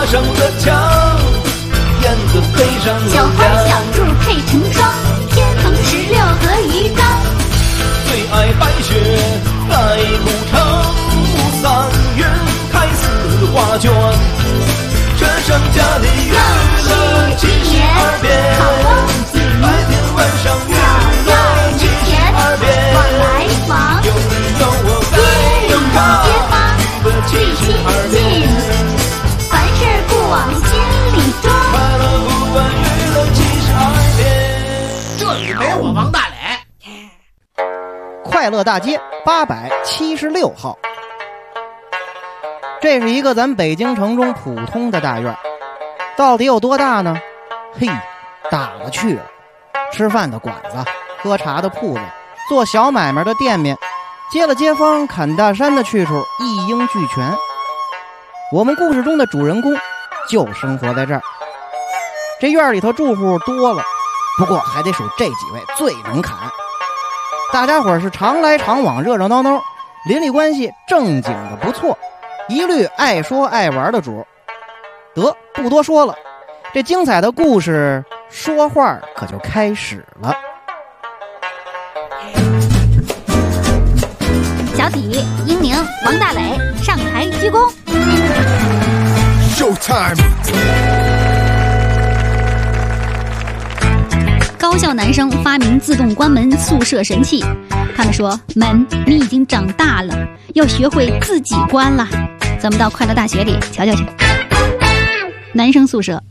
爬上了墙，燕子飞上了小花小兔配成双，天蓬16和鱼缸。 最爱白雪在牧场，3月开4花卷，这商家的娱乐72变，白天晚上娱乐72变， 往来往， 有你有我该有他，娱乐72变， 凡事不往心里装， 快乐不问娱乐72变。 这里没我王大磊。 快乐大街876号，这是一个咱北京城中普通的大院，到底有多大呢？嘿，大了去了，吃饭的馆子，喝茶的铺子，做小买卖的店面，接了街坊砍大山的去处一应俱全。我们故事中的主人公就生活在这儿。这院里头住户多了，不过还得数这几位最能砍。大家伙是常来常往，热热闹闹，邻里关系正经的不错，一律爱说爱玩的主。得，不多说了，这精彩的故事说话可就开始了。 小体、英宁、王大磊上台鞠躬。 Showtime！ 高校男生发明自动关门宿舍神器，他们说门你已经长大了，要学会自己关了。咱们到快乐大学里瞧瞧去。男生宿舍。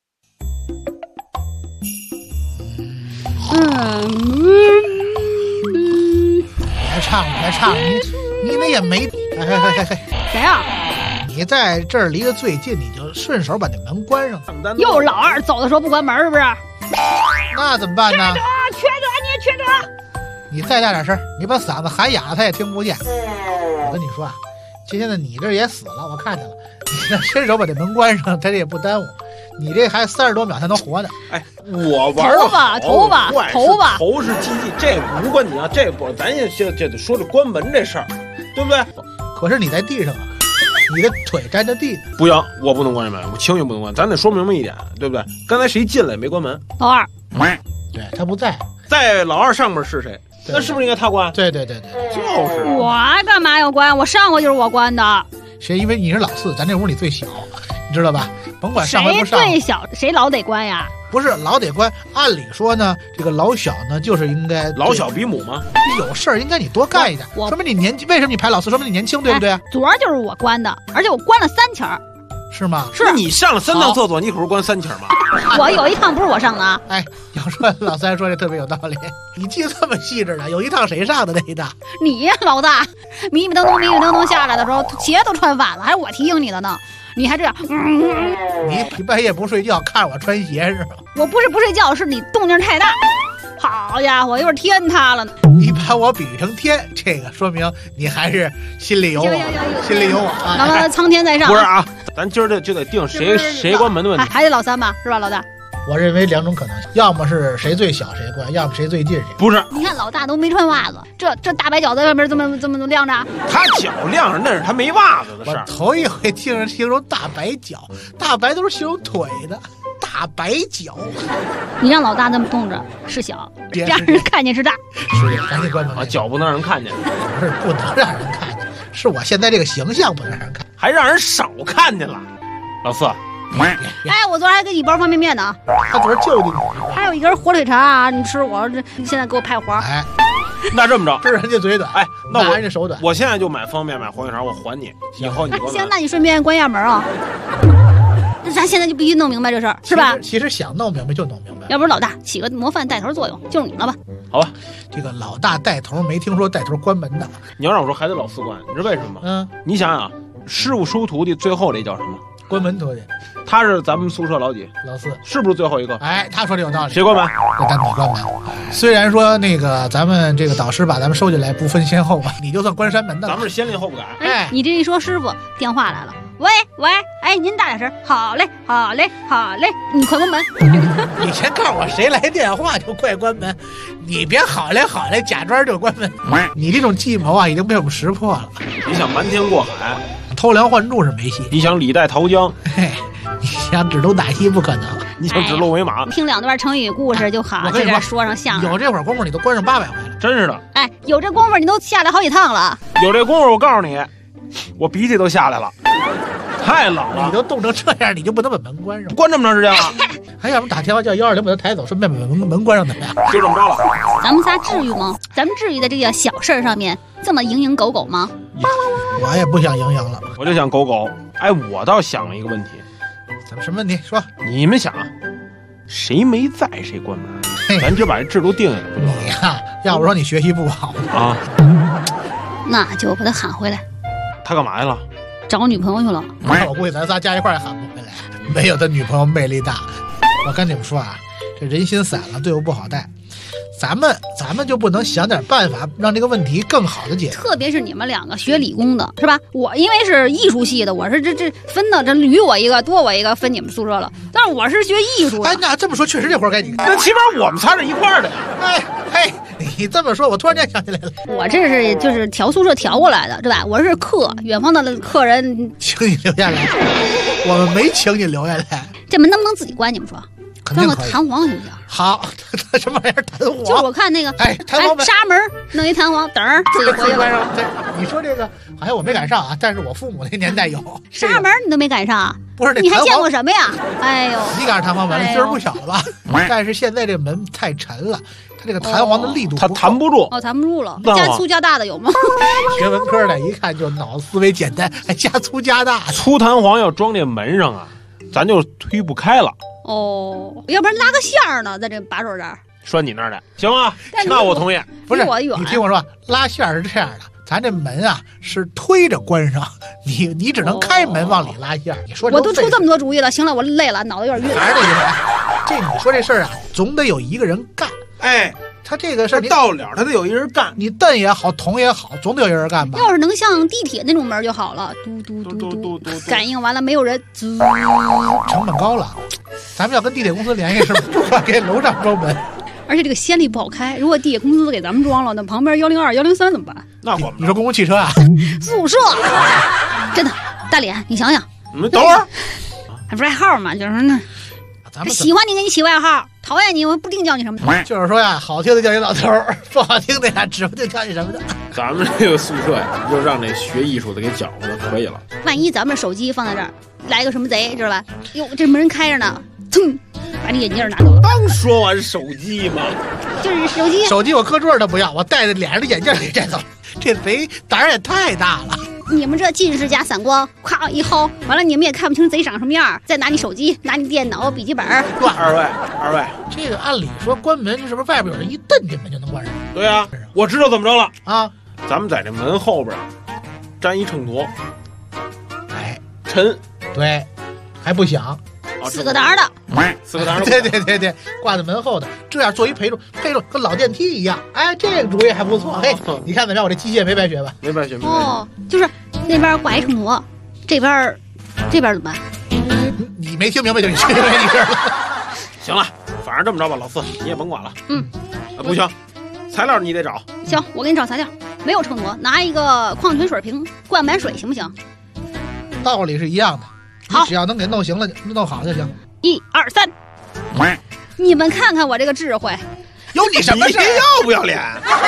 别唱，你那也没。 谁啊？ 你在这儿离得最近，你就顺手把那门关上。 又老二走的时候不关门，是不是？ 那怎么办呢？ 缺德，你也缺德！ 你再大点声，你把嗓子喊哑了，他也听不见。我跟你说啊，今天的你这也死了，我看见了。你这伸手把这门关上，他这也不耽误。你这还30多秒才能活呢。 哎，我玩的头发头是机器，这无关你啊，这不，咱也这得说这关门这事儿，对不对？ 可是你在地上啊，你的腿沾着地呢。 不行，我不能关门，我轻易不能关，咱得说明白一点，对不对？刚才谁进来没关门？ 老二。 对，他不在。 在老二上面是谁？那是不是应该他关？ 对， 就是。 我干嘛要关？我上回就是我关的。 谁？因为你是老四，咱这屋里最小，你知道吧？甭管上回不上。 谁最小？谁老得关呀？ 不是老得关，按理说呢，这个老小呢就是应该老小比母吗？ 有事儿应该你多干一点，说明你年轻。为什么你排老四？说明你年轻，对不对？ 昨儿就是我关的，而且我关了3钱儿。 是吗？ 是你上了3趟厕所，你可是关3钱吗？ 我有一趟不是我上的啊。 哎，要说老三说这特别有道理，你记这么细致的，有一趟谁上的那一趟？ 你呀，老大，迷迷瞪瞪下来的时候，鞋都穿反了，还是我提醒你的呢。你还这样， 你半夜不睡觉看我穿鞋是吗？ 我不是不睡觉，是你动静太大。好家伙，一会儿天塌了呢。 你把我比成天，这个说明你还是心里有我，心里有我啊。 那么苍天在上。 不是啊，咱今儿就得定谁关门的问题， 还得老三吧，是吧，老大？ 我认为2种可能性，要么是谁最小谁关，要么谁最近谁。 不是， 你看老大都没穿袜子，这大白脚在外面这么晾着。 他脚晾着那是他没袜子的事儿。 我头一回听人形容大白脚，大白都是形容腿的，大白脚。 你让老大这么冻着是小，让人看见是大。 是，赶紧关门。 脚不能让人看见， 不是不能让人看见，是我现在这个形象不能让人看， 还让人少看见了。老四。 哎，我昨儿还给你包方便面呢。 他昨儿就你， 还有一根火腿肠，你吃我这，你现在给我派活。 哎， 那这么着， 是人家嘴短， 哎，那人家手短。 我现在就买方便面，买火腿肠，我还你。以后你行，那你顺便关下门啊。咱现在就必须弄明白这事儿，是吧？ 其实想弄明白就弄明白。 要不是老大起个模范带头作用，就是你了吧？ 好吧， 这个老大带头，没听说带头关门的。 你要让我说，还得老四关，你知道为什么吗？你想想，师傅收徒弟最后这叫什么？ 关门徒弟。 他是咱们宿舍老几？ 老四， 是不是最后一个？ 哎，他说的有道理。 谁关门？ 那你关门。虽然说那个咱们这个导师把咱们收进来不分先后吧，你就算关山门的。 咱们是先立后不改。 哎，你这一说，师傅电话来了。喂，哎，您大点声。好嘞，你快关门。 你先告诉我谁来电话就快关门，你别好嘞，假装就关门。你这种计谋啊，已经被我们识破了。 你想瞒天过海， 偷梁换柱是没戏。 你想李代桃僵， 嘿， 想指鹿乃鸡不可能， 你想指鹿为马？ 听2段成语故事就好，在这说上相声。 有这会儿功夫你都关上800回了， 真是的。 哎，有这功夫你都下来好几趟了。 有这功夫我告诉你，我鼻涕都下来了，太冷了。 你都冻成这样，你就不能把门关上？ 关这么长时间了？ 还要不打电话叫120把他抬走，顺便把门关上怎么样？ 就这么着了。 咱们仨至于吗？咱们至于在这个小事上面这么蝇营狗苟吗？ 我也不想营营了， 我就想狗狗。哎，我倒想了一个问题。 怎么什么问题？说。 你们想啊，谁没在谁关门，咱就把这制度定下来不就？ 你呀，要不说你学习不好啊， 那就把他喊回来。 他干嘛去了？ 找女朋友去了。 我估计咱仨加一块也喊不回来，没有他女朋友魅力大。我跟你们说啊，这人心散了，队伍不好带。咱们就不能想点办法让这个问题更好的解决？ 特别是你们2个学理工的，是吧？我因为是艺术系的，我是这分的，这捋我一个多我一个分你们宿舍了。但是我是学艺术的。 哎，那这么说确实这活该你干。 那起码我们仨是一块儿的呀。 哎嘿，你这么说，我突然间想起来了， 我这是就是调宿舍调过来的，对吧？我是远方的客人， 请你留下来，我们没请你留下来。 这门能不能自己关？你们说？装个弹簧行不行？ 好，什么玩意儿弹簧？ 就是我看那个， 弹簧纱门弄一弹簧，等儿自己回去了。 你说这个好像我没赶上啊，但是我父母那年代有纱门，你都没赶上？ 不是， 你还见过什么呀？哎呦， 你赶上弹簧门了，岁数不小了吧？但是现在这门太沉了，它这个弹簧的力度它弹不住。 哦，弹不住了。加粗加大的有吗？ 学文科的，一看就脑子思维简单，还加粗加大。 粗弹簧要装这门上啊，咱就推不开了。 哦，要不然拉个线儿呢，在这把手这儿拴你那儿来，行吗？那我同意。 不是，你听我说，拉线是这样的，咱这门啊是推着关上，你只能开门往里拉线。你说我都出这么多主意了，行了，我累了，脑子有点晕。 还是这意思，这你说这事儿啊，总得有一个人干。 哎， 他这个事儿到了，他得有一人干。 你蹬也好，捅也好，总得有一人干吧。 要是能像地铁那种门就好了，嘟嘟嘟嘟嘟，感应完了没有人， 成本高了。咱们要跟地铁公司联系，是不是给楼上装门？ 而且这个先例不好开，如果地铁公司给咱们装了，那旁边102、103怎么办？ 那我们你说公共汽车啊？ 宿舍，真的，大脸，你想想。 你们等会儿， 还外号嘛，就是那。喜欢你给你起外号，讨厌你我不定叫你什么。 就是说呀，好听的叫你老头儿，不好听的呀，指不定叫你什么的。 咱们这个宿舍呀，就让这学艺术的给搅和了，可以了。 万一咱们手机放在这儿，来个什么贼，知道吧？哟，这门开着呢，噌，把你眼镜拿走了。 刚说完手机嘛， 就是手机。 手机我搁桌上都不要，我戴着脸上的眼镜给摘走。这贼胆儿也太大了。 你们这近视加散光，咵一薅，完了你们也看不清贼长什么样，再拿你手机，拿你电脑、笔记本。 二位， 这个按理说关门，这是不是外边有人一蹬这门就能关上？ 对啊，我知道怎么着了啊！ 咱们在这门后边粘一秤砣， 哎， 沉， 对，还不响 ，4个档的 ，4个档的， 对，挂在门后的，这样做一陪助跟老电梯一样。哎，这个主意还不错。嘿，你看怎么样？我这机械没白学吧？ 没白学。 哦，就是那边挂一秤砣，这边怎么办？ 你没听明白就你听明白你事了。 行了，反正这么着吧，老四你也甭管了。不行，材料你得找。 行，我给你找材料。没有秤砣，拿一个矿泉水瓶灌满水行不行？ 道理是一样的。 好， 只要能给弄行了、弄好就行。 1、2、3，你们看看我这个智慧， 有你什么事？ 你要不要脸？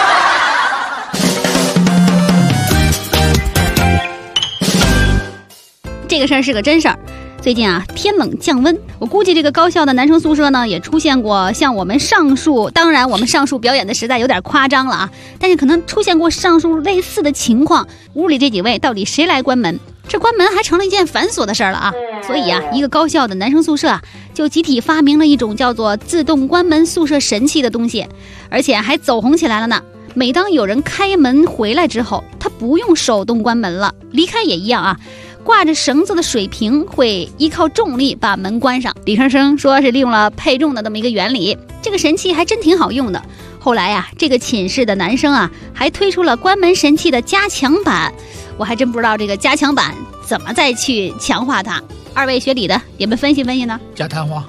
这个事儿是个真事儿。最近啊，天冷降温，我估计这个高校的男生宿舍呢，也出现过像我们上述，当然我们上述表演的实在有点夸张了啊，但是可能出现过上述类似的情况。屋里这几位到底谁来关门？这关门还成了一件繁琐的事儿了啊！所以啊，一个高校的男生宿舍啊，就集体发明了一种叫做自动关门宿舍神器的东西，而且还走红起来了呢。每当有人开门回来之后，他不用手动关门了，离开也一样啊。挂着绳子的水瓶会依靠重力把门关上。李生生说是利用了配重的这么一个原理，这个神器还真挺好用的。后来啊，这个寝室的男生啊，还推出了关门神器的加强版。我还真不知道这个加强版怎么再去强化它。二位学理的，你们分析分析呢？ 加弹簧。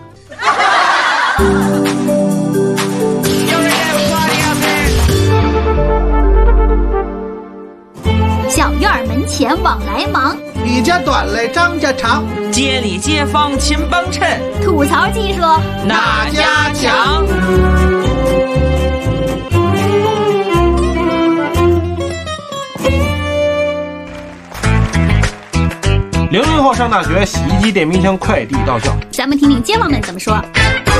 小院门前往来忙， 你你家短嘞，张家长， 街里街坊亲帮衬， 吐槽技术哪家强 ？00后上大学，洗衣机、电冰箱快递到校。 咱们听听街坊们怎么说。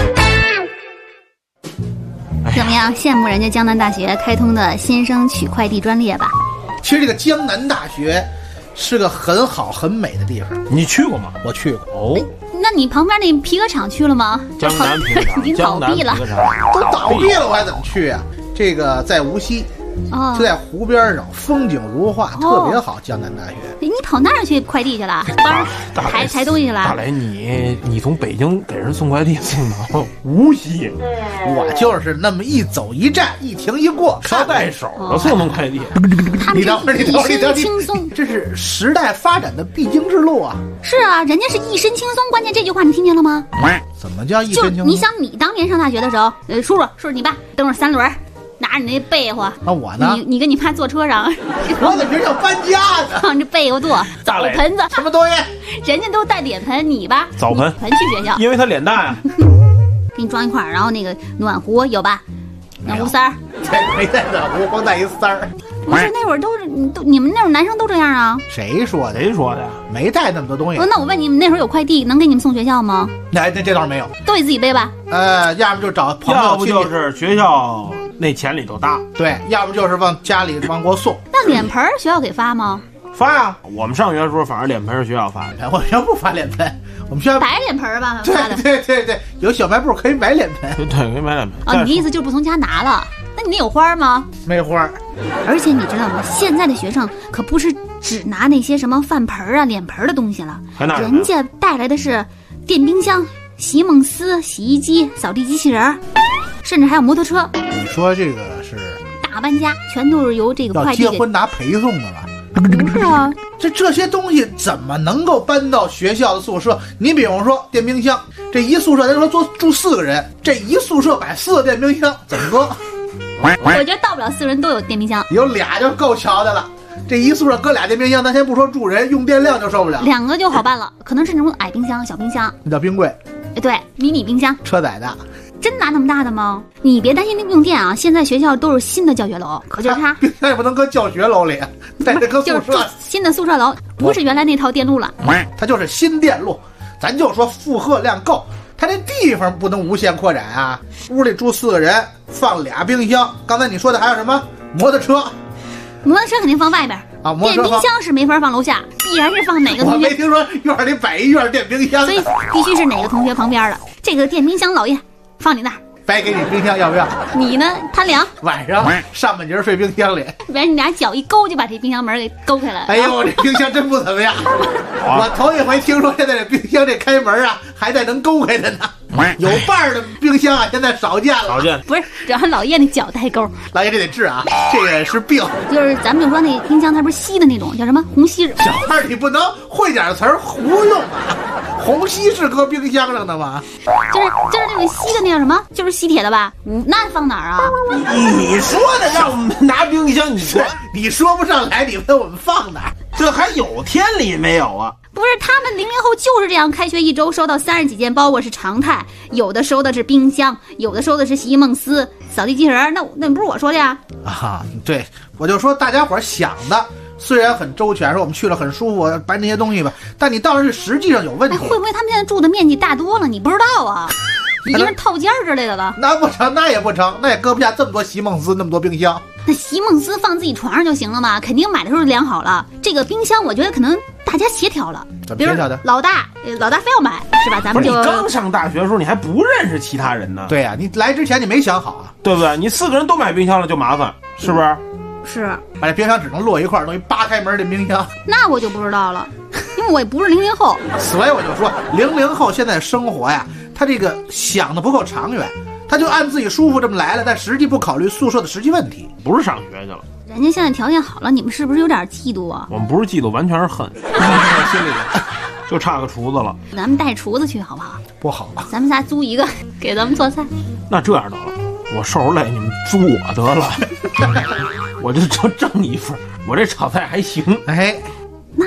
怎么样？羡慕人家江南大学开通的新生取快递专列吧？ 其实这个江南大学是个很好很美的地方。 你去过吗？ 我去过。 哦， 那你旁边那皮革厂去了吗？ 江南皮革厂已经倒闭了， 都倒闭了，我还怎么去啊？这个在无锡，就在湖边上，风景如画，特别好。江南大学， 你跑那儿去快递去了？抬东西去了？ 大雷，你从北京给人送快递送到无锡， 我就是那么一走一站，一停一过， 捎带手的送快递。 你等会儿， 一身轻松， 这是时代发展的必经之路啊！ 是啊，人家是一身轻松，关键这句话你听见了吗？ 怎么叫一身轻松？ 就你想，你当年上大学的时候，叔叔你爸蹬着三轮。拿着你那被窝， 我呢？ 你跟你妈坐车上， 我在学校搬家呢， 放着被窝坐，澡盆子什么东西？ 人家都带脸盆，你吧？ 澡盆去学校， 因为他脸大呀。 给你装一块儿，然后那个暖壶有吧？暖壶塞儿， 没带暖壶，光带一塞儿。 不是那会儿都你们那会儿男生都这样啊？ 谁说的？ 谁说的呀？ 没带那么多东西。 那我问你们，那会儿有快递能给你们送学校吗？ 那这倒是没有， 都得自己背吧？ 要么就找朋友， 要不就是学校那钱里头搭， 对，要不就是往家里往过送。 那脸盆学校给发吗？ 发呀，我们上学的时候反正脸盆是学校发的。 我学校不发脸盆，我们学校白脸盆吧发的。 对，有小卖部可以买脸盆。 对，可以买脸盆。 哦，你的意思就是不从家拿了？那你那有花吗？ 没花。 而且你知道吗？现在的学生可不是只拿那些什么饭盆啊、脸盆的东西了，人家带来的是电冰箱、席梦思、洗衣机、扫地机器人，甚至还有摩托车。 你说这个是大搬家，全都是由这个快递。 要结婚拿陪送的了？ 不是啊， 这些东西怎么能够搬到学校的宿舍？你比方说电冰箱，这一宿舍咱说住4个人，这一宿舍摆4个电冰箱，怎么搁？ 我觉得到不了4个人都有电冰箱， 有俩就够瞧的了。这一宿舍搁俩电冰箱，咱先不说住人，用电量就受不了。 2个就好办了，可能是那种矮冰箱、小冰箱， 那叫冰柜。 对，迷你冰箱， 车载的。 真拿那么大的吗？你别担心用电啊！现在学校都是新的教学楼，可就是它冰箱也不能搁教学楼里，在这搁宿舍。 就是新的宿舍楼，不是原来那套电路了， 它就是新电路。咱就说负荷量够，它这地方不能无限扩展啊！屋里住4个人，放俩冰箱。刚才你说的还有什么？摩托车。 摩托车肯定放外边啊， 电冰箱是没法放楼下，必然是放哪个同学？ 我没听说院里摆一院电冰箱， 所以必须是哪个同学旁边的。这个电冰箱，老爷放你那儿。 白给你冰箱要不要？ 你呢？贪凉。 晚上上半截睡冰箱里， 别人你俩脚一勾就把这冰箱门给勾开了。 哎呦，我这冰箱真不怎么样。我头一回听说现在这冰箱这开门啊，还带能勾开的呢。有把的冰箱啊，现在少见了。 少见。 不是，主要老爷那脚带钩。 老爷这得治啊，这个是病。 就是咱们就说那冰箱它不是吸的那种，叫什么虹吸式。 小孩你不能会点词儿胡用啊。虹吸是搁冰箱上的吗？ 就是那种吸的那叫什么？就是吸铁的吧？那放哪儿啊？ 你说的让我们拿冰箱，你说不上来，你问我们放哪儿？ 这还有天理没有啊？ 不是，他们00后就是这样，开学1周收到30几件包裹是常态，有的收的是冰箱，有的收的是席梦思、扫地机器人，那不是我说的呀？ 啊，对，我就说大家伙想的虽然很周全，说我们去了很舒服，搬这些东西吧，但你到上去实际上有问题。 会不会他们现在住的面积大多了？你不知道啊？已经是套间之类的了。 那不成，那也不成，那也搁不下这么多席梦思，那么多冰箱。 那席梦思放自己床上就行了嘛，肯定买的时候量好了。这个冰箱，我觉得可能大家协调了。 怎么协调的？ 老大非要买，是吧？咱们就你刚上大学的时候，你还不认识其他人呢。 对呀，你来之前你没想好啊， 对不对？你4个人都买冰箱了就麻烦，是不是？ 是， 把这冰箱只能摞一块儿，弄一扒开门的冰箱。 那我就不知道了，因为我也不是00后。 所以我就说，00后现在生活呀，他这个想的不够长远，他就按自己舒服这么来了，但实际不考虑宿舍的实际问题。 不是上学去了， 人家现在条件好了，你们是不是有点嫉妒啊？ 我们不是嫉妒，完全是恨，心里就差个厨子了。 咱们带厨子去好不好？ 不好， 咱们仨租一个给咱们做菜。 那这样得了，我受着累，你们租我得了，我就挣1份，我这炒菜还行。 哎， 那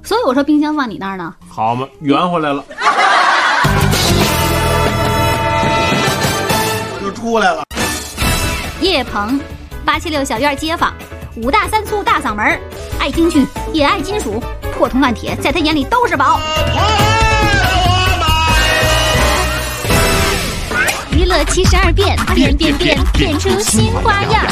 所以我说冰箱放你那儿呢。 好嘛，圆回来了， 又出来了。 叶鹏，876小院街坊，5大3粗大嗓门，爱京剧也爱金属，破铜烂铁在他眼里都是宝。娱乐72变，变出新花样。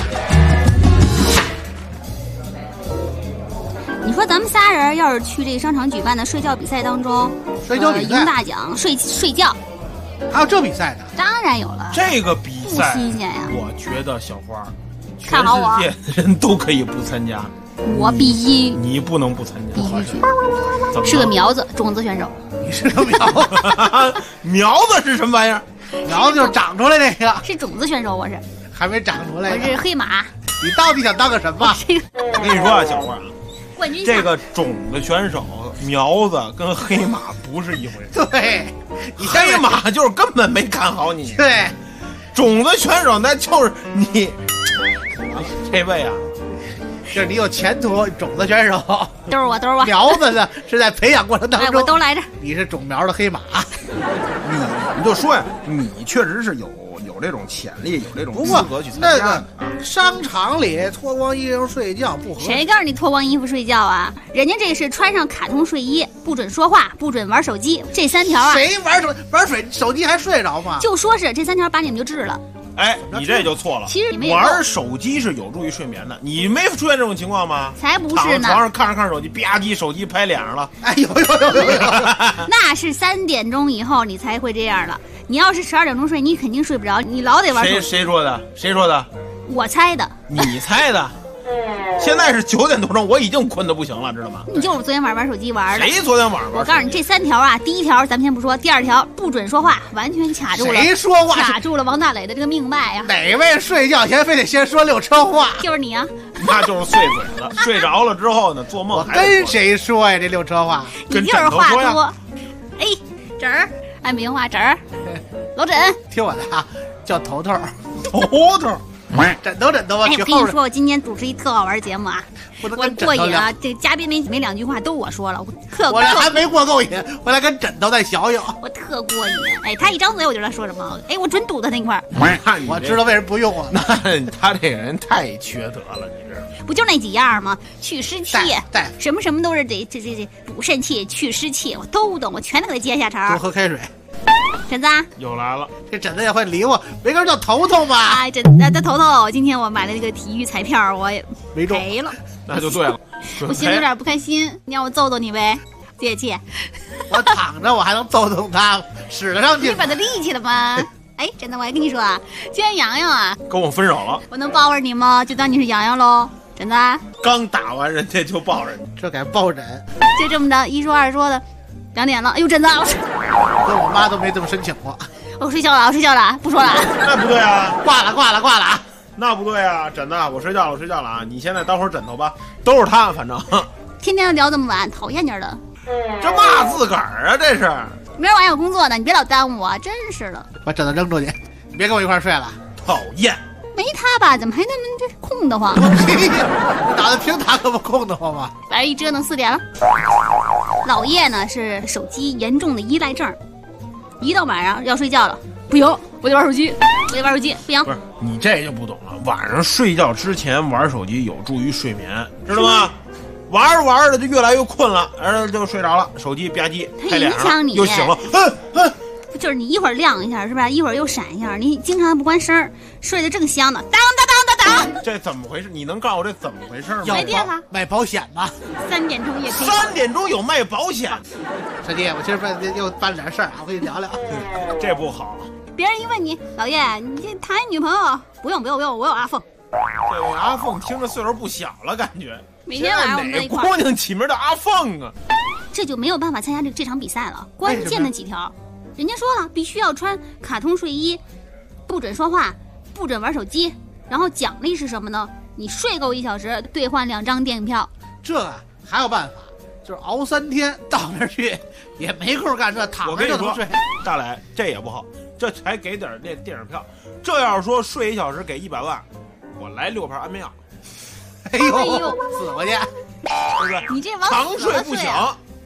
你说咱们仨人要是去这商场举办的睡觉比赛当中， 睡觉比赛赢大奖睡觉， 还有这比赛呢？ 当然有了。 这个比赛不新鲜呀我觉得小花， 看好我全世界的人都可以不参加， 我必须你不能不参加。 必须去， 怎么是个苗子种子选手。 你是个苗子， 苗子是什么玩意儿？ 苗子就是长出来那个， 是种子选手，我是还没长出来我呢。 是黑马， 你到底想当个什么？ 这个我跟你说啊，小花啊， 冠军这个种子选手苗子跟黑马不是一回事。 对，你黑马就是根本没看好你， 对， 种子选手那就是你。这位啊， 就是你有前途，种子选手。 都是我。 苗子呢是在培养过程当哎， 中， 我都来着。 你是种苗的黑马。 你就说呀，你确实是有这种潜力，有这种资不过格去参那加的个商场里脱光衣服睡觉不合适。 谁告诉你脱光衣服睡觉啊？人家这是穿上卡通睡衣，不准说话，不准玩手机，这3条啊， 谁玩手机还睡着吗？ 就说是这3条把你们就治了。 哎，你这就错了。 其实你们也玩手机是有助于睡眠的，你没出现这种情况吗？ 才不躺是呢， 在床上看着手机，吧唧手机拍脸上了。 哎，有。 那是3点钟以后你才会这样了。你要是12点钟睡，你肯定睡不着，你老得玩手机。 谁说的？谁说的？ 我猜的。 你猜的。现在是9点多钟，我已经困得不行了，知道吗？ 你就是昨天晚上玩手机玩的。 谁昨天晚上玩？ 我告诉你，这3条啊，第1条咱们先不说，第2条不准说话，完全卡住了。 谁说话？ 卡住了王大磊的这个命脉呀！ 哪位睡觉前非得先说6车话？ 就是你啊！ 那就是碎嘴了。睡着了之后呢，做梦我还得跟谁说呀？这6车话？ 你就是话多。哎，婶儿，按平话，婶儿，老枕， 听我的啊，叫头头。 头头。 枕头啊！ 哎，我跟你说，我今天主持一特好玩的节目啊， 不能我跟枕头聊。 过瘾啊！这嘉宾没2句话都我说了，我我这还没过够瘾，回来跟枕头再小小。 我特过瘾。哎，他一张嘴我就知道说什么，哎，我准堵他那块儿。 我知道为什么不用啊？ 那他这个人太缺德了，你知道吗？ 不就那几样吗？去湿气， 对， 什么都是这补肾气、去湿气，我都懂，我全都给他接下茬。 多喝开水。 枕子又来了， 这枕子也会理我，没个叫头头吗？ 哎，这头头，今天我买了那个体育彩票，我也没中赔了， 那就对了。 我心里有点不开心，你让我揍你呗，借借。 我躺着，我还能揍他，使得上劲。 你把他立起来吗？哎，真的，我还跟你说啊，今天洋洋啊跟我分手了， 我能抱着你吗？就当你是洋洋喽，真的。 刚打完人家就抱着你， 这该抱枕。 就这么着，一说二说的，2点了，哎呦，真的， 跟我妈都没这么申请过。 我睡觉了，不说了。 那不对啊， 挂了啊！ 那不对啊，枕子，我睡觉了啊！你现在当会儿枕头吧，都是他，反正天天聊这么晚，讨厌劲儿的。 这骂自个儿啊，这是。 明儿晚上有工作呢，你别老耽误我，真是的。 把枕头扔出去，你别跟我一块睡了。 讨厌。 没他吧，怎么还那么这空得慌？ 打的平躺可不空得慌吗？ 晚上一折腾4点了。老叶呢是手机严重的依赖症，一到晚上要睡觉了，不行，我得玩手机，不行。 不是你这就不懂了，晚上睡觉之前玩手机有助于睡眠，知道吗？玩着玩着就越来越困了，然后就睡着了，手机吧唧拍脸上，又醒了， 就是你一会儿亮一下，是吧？一会儿又闪一下，你经常不关声，睡得正香呢，当。 这怎么回事？你能告诉我这怎么回事吗？ 没电了， 卖保险吗 ？3点钟也可以。 3点钟有卖保险。 小弟，我今儿又办了点事儿啊，我跟你聊聊。 这不好。 别人一问你，老叶，你这谈女朋友？不用，我有阿凤。 这位阿凤听着岁数不小了，感觉。 每天晚上我们在一块儿。 哪姑娘起名叫阿凤啊？ 这就没有办法参加这场比赛了。关键的几条，人家说了，必须要穿卡通睡衣，不准说话，不准玩手机。然后奖励是什么呢？你睡够1小时，兑换2张电影票。 这还有办法，就是熬3天到那儿去，也没空干这，躺着就能睡。 大磊，这也不好，这才给点那电影票。这要是说睡1小时给100万，我来6盘安眠药。 哎呦，死过去， 对不对？ 你这往长睡不醒，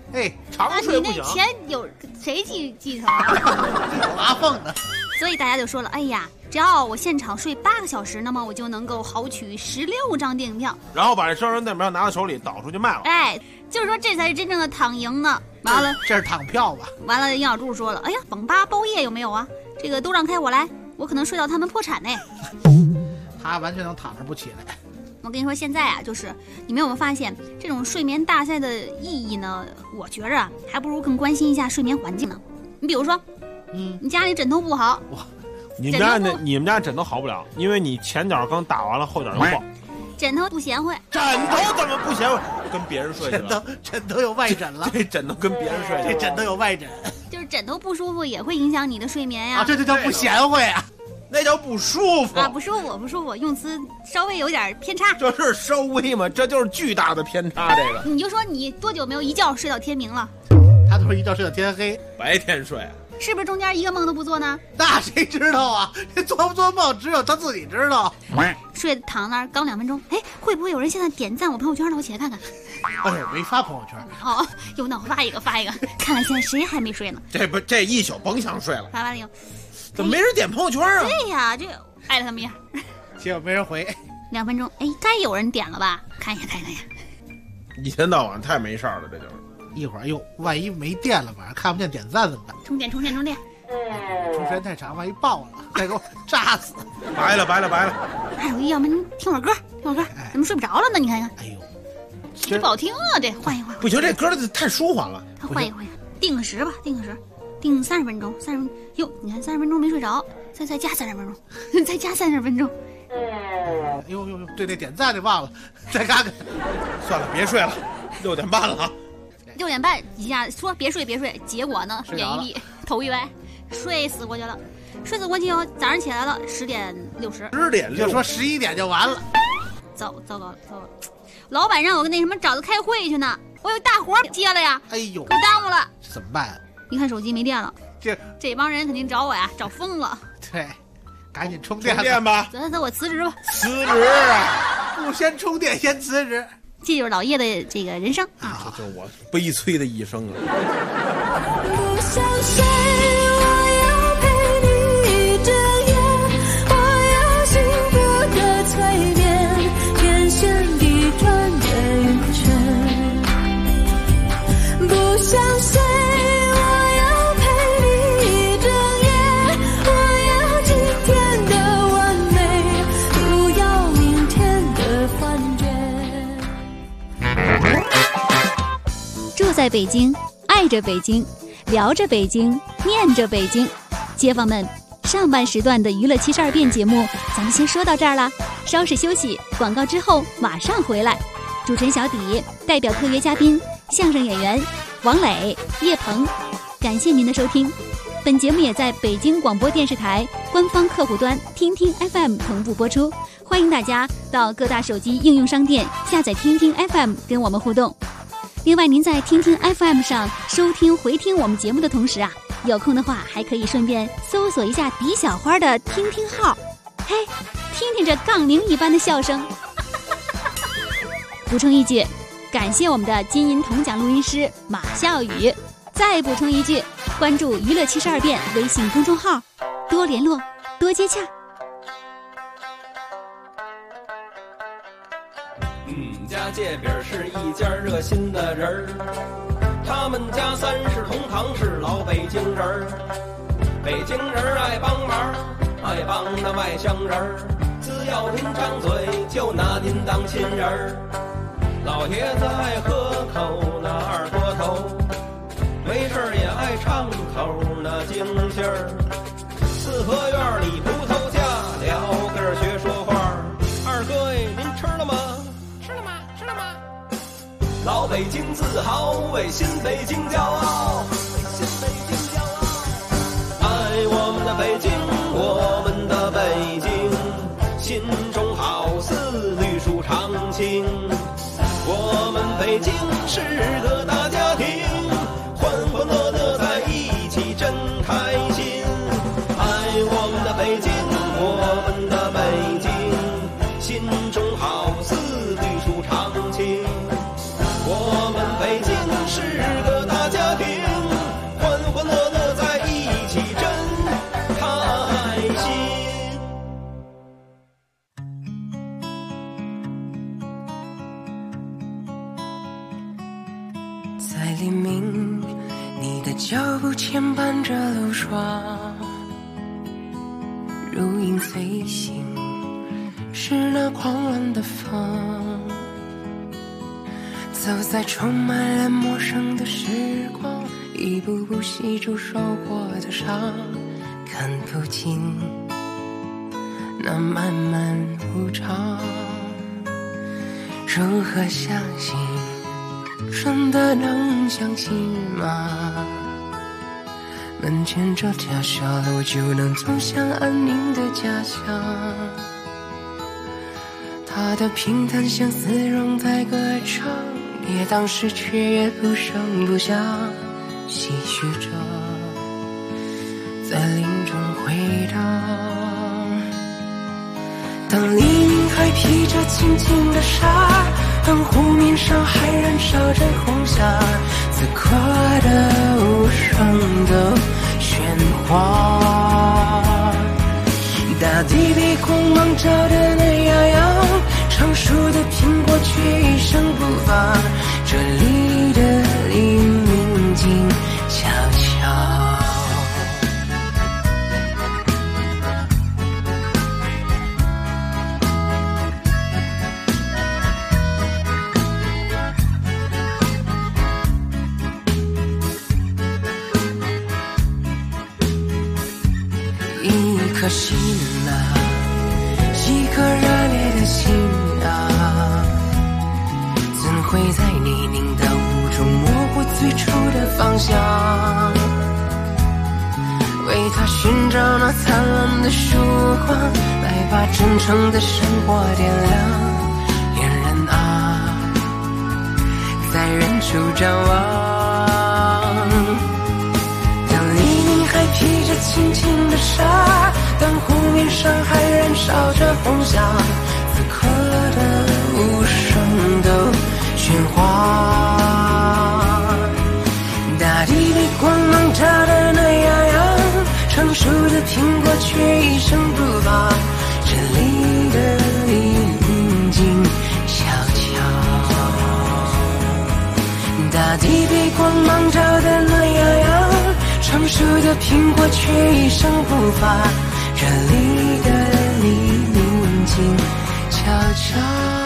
哎， 长睡不行。 你那钱有谁继承啊？ 有阿凤的。 所以大家就说了，哎呀，只要我现场睡8个小时，那么我就能够豪取16张电影票， 然后把这双人电影票拿到手里倒出去卖了。 哎，就是说这才是真正的躺赢呢。完了， 这是躺票吧？ 完了，营养柱说了，哎呀，网吧包夜有没有啊？这个都让开我来，我可能睡到他们破产呢。 他完全能躺着不起来。 我跟你说，现在啊，就是你们有没有发现，这种睡眠大赛的意义呢？我觉着啊，还不如更关心一下睡眠环境呢。你比如说，你家里枕头不好， 你们家枕头好不了，因为你前脚刚打完了，后脚又爆。 枕头不贤惠， 枕头怎么不贤惠？跟别人睡去了。 枕头有外枕了。 这枕头跟别人睡去了。 这枕头有外枕， 就是枕头不舒服也会影响你的睡眠呀。 啊，这就叫不贤惠啊。 那叫不舒服啊，不舒服，用词稍微有点偏差。 这是稍微吗？这就是巨大的偏差。这个， 你就说你多久没有一觉睡到天明了？ 他都是一觉睡到天黑， 白天睡， 是不是中间一个梦都不做呢？ 那谁知道啊？这做不做梦只有他自己知道。 睡躺那儿刚2分钟，哎，会不会有人现在点赞我朋友圈呢？我起来看看。 哎呦，没发朋友圈。 哦，有，那我发一个，看看现在谁还没睡呢？ 这一宿甭想睡了。 发完了有。 怎么没人点朋友圈啊？ 对呀，这艾特他们一下， 结果没人回。 2分钟，哎，该有人点了吧？看一下。 一天到晚太没事儿了，这就是。 一会儿，哟，万一没电了，晚上看不见点赞怎么办？ 充电。充时间太长，万一爆了，再给我炸死！ 白了。 哎呦，要不然听会儿歌，怎么睡不着了呢？你看看， 哎呦， 这不好听啊！这换一换。 不行，这歌太舒缓了。 换一个，定个时吧，定30分钟。哟，你看30分钟没睡着，再加30分钟，再加30分钟。 呦，对，那点赞就忘了，再看看。 算了，别睡了，6点半了。 6点半一下说别睡，结果呢，眼一闭，头一歪，睡死过去了。睡死过去以后，早上起来了10点60。 10点6， 就说11点就完了。 糟糕了！老板让我跟那什么找他开会去呢，我有大活接了呀。 哎呦， 可耽误了， 怎么办？ 一看手机没电了，这帮人肯定找我呀，找疯了。 对，赶紧充电吧。 走，我辞职吧。 辞职啊！ 不先充电，先辞职。 这就是老叶的这个人生啊！这就是我悲催的一生啊！ 不想睡，我要陪你一整夜，我要幸福的催眠，天旋地转的晕眩。不想睡，我要陪你一整夜，我要今天的完美，不要明天的幻觉。 住在北京，爱着北京，聊着北京，念着北京。街坊们，上半时段的娱乐72变节目咱们先说到这儿了，稍事休息，广告之后马上回来。主持人小底代表特约嘉宾相声演员王磊、叶鹏，感谢您的收听。本节目也在北京广播电视台官方客户端听听 FM 同步播出，欢迎大家到各大手机应用商店下载听听 FM 跟我们互动。另外，您在听听 FM 上收听回听我们节目的同时啊，有空的话还可以顺便搜索一下狄小花的听听号，嘿，听听这杠铃一般的笑声。补充一句，感谢我们的金银铜奖录音师马笑宇。再补充一句，关注娱乐72变微信公众号，多联络，多接洽。 家界饼是一家热心的人儿，他们家30同堂是老北京人儿。北京人爱帮忙，爱帮那外乡人儿，只要您张嘴就拿您当亲人儿。老爷子爱喝口那二锅头，没事也爱唱口那京戏儿。四合院里葡萄架聊根学说话，二哥您吃了吗？老北京自豪，为新北京骄傲，爱我们的北京，我们的北京，心中好似绿树长青。我们北京是个大家庭，欢欢乐乐在一起真开心。爱我们的北京，我们的北京，心中好似绿树长青。我们北京是个在黎明，你的脚步牵绊着流霜，如影随形，是那狂乱的风，走在充满了陌生的时光，一步步细数受过的伤，看不尽那漫漫无常。如何相信，真的能相信吗？门前这条小路就能走向安宁的家乡，它的平淡像丝绒在歌唱，跌宕时却也不声不响，唏嘘着在林中回荡。当黎明还披着轻轻的纱，当湖面上还燃烧着红霞，此刻的无声的喧哗，大地被光芒照得暖洋洋，成熟的苹果却一声不发，这里的黎明静悄悄。一颗心啊，一颗热烈的心啊，怎会在泥泞的雾中模糊最初的方向？为他寻找那灿烂的曙光，来把真诚的生活点亮。恋人啊，在远处张望，当黎明还披着轻轻的纱，当湖面上还燃烧着红霞，此刻的无声的喧哗，大地被光芒照得暖洋洋，成熟的苹果却一声不发，这里的黎明静悄悄，大地被光芒照得暖洋洋，成熟的苹果却一声不发，这里的黎明静悄悄。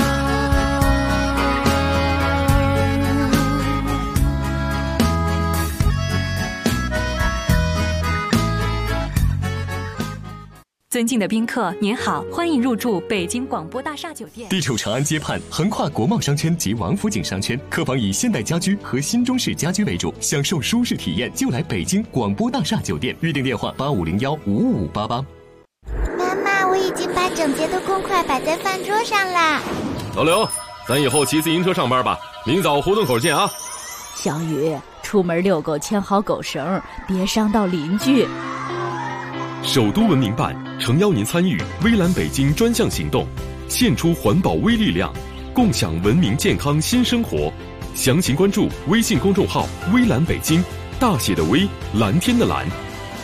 尊敬的宾客，您好，欢迎入住北京广播大厦酒店。 地处长安街畔，横跨国贸商圈及王府井商圈，客房以现代家居和新中式家居为主，享受舒适体验就来北京广播大厦酒店。预订电话8501-55588。 妈妈，我已经把整洁的公筷摆在饭桌上啦。 老刘，咱以后骑自行车上班吧，明早胡同口见啊。 小雨，出门遛狗牵好狗绳，别伤到邻居。 首都文明办诚邀您参与微蓝北京专项行动，献出环保微力量，共享文明健康新生活。详情关注微信公众号微蓝北京，大写的微，蓝天的蓝。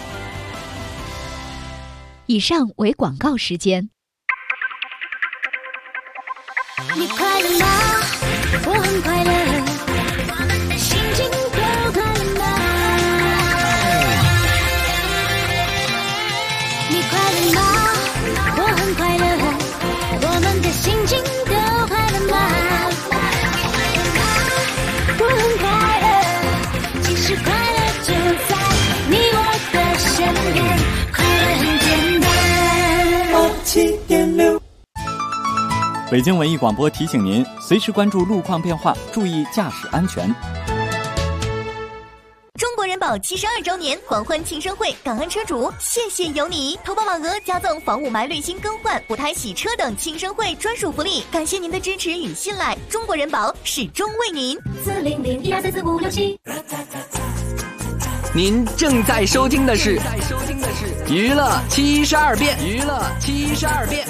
以上为广告时间。 你快乐吗？我很快乐，心情都快乐吗？你快乐吗？我很快乐，我们的心情都快乐吗？我很快乐，其实快乐就在你我的身边，快乐很简单。87.6 北京文艺广播提醒您，随时关注路况变化，注意驾驶安全。 中国人保72周年狂欢庆生会，感恩车主，谢谢有你！投保网额加赠防雾霾滤芯更换、补胎洗车等庆生会专属福利，感谢您的支持与信赖，中国人保始终为您。40012344567。 您正在收听的是娱乐72变，娱乐72变。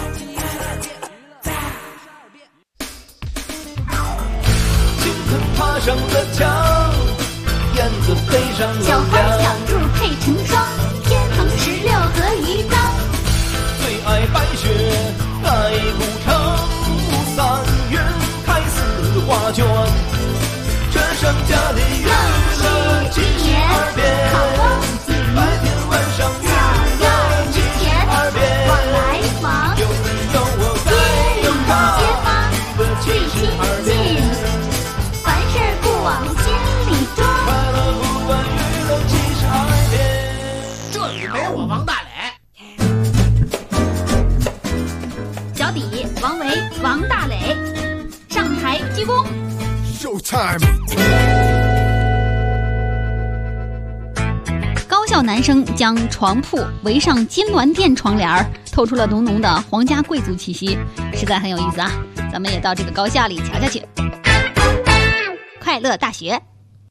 爬上了墙，燕子飞上了小花小兔配成双，天堂16合一张。 最爱白雪盖古城，3月开4画卷，这上加的娱乐72变，白天晚上娱乐72变，有你有我在有他，娱乐72变， 凡事不往心里装， 快乐不管娱乐72变。 这里没我王大磊， 脚底王维、王大磊上台鞠躬。 Showtime。 高校男生将床铺围上金銮殿窗帘，透出了浓浓的皇家贵族气息，实在很有意思啊！咱们也到这个高校里瞧瞧去。快乐大学，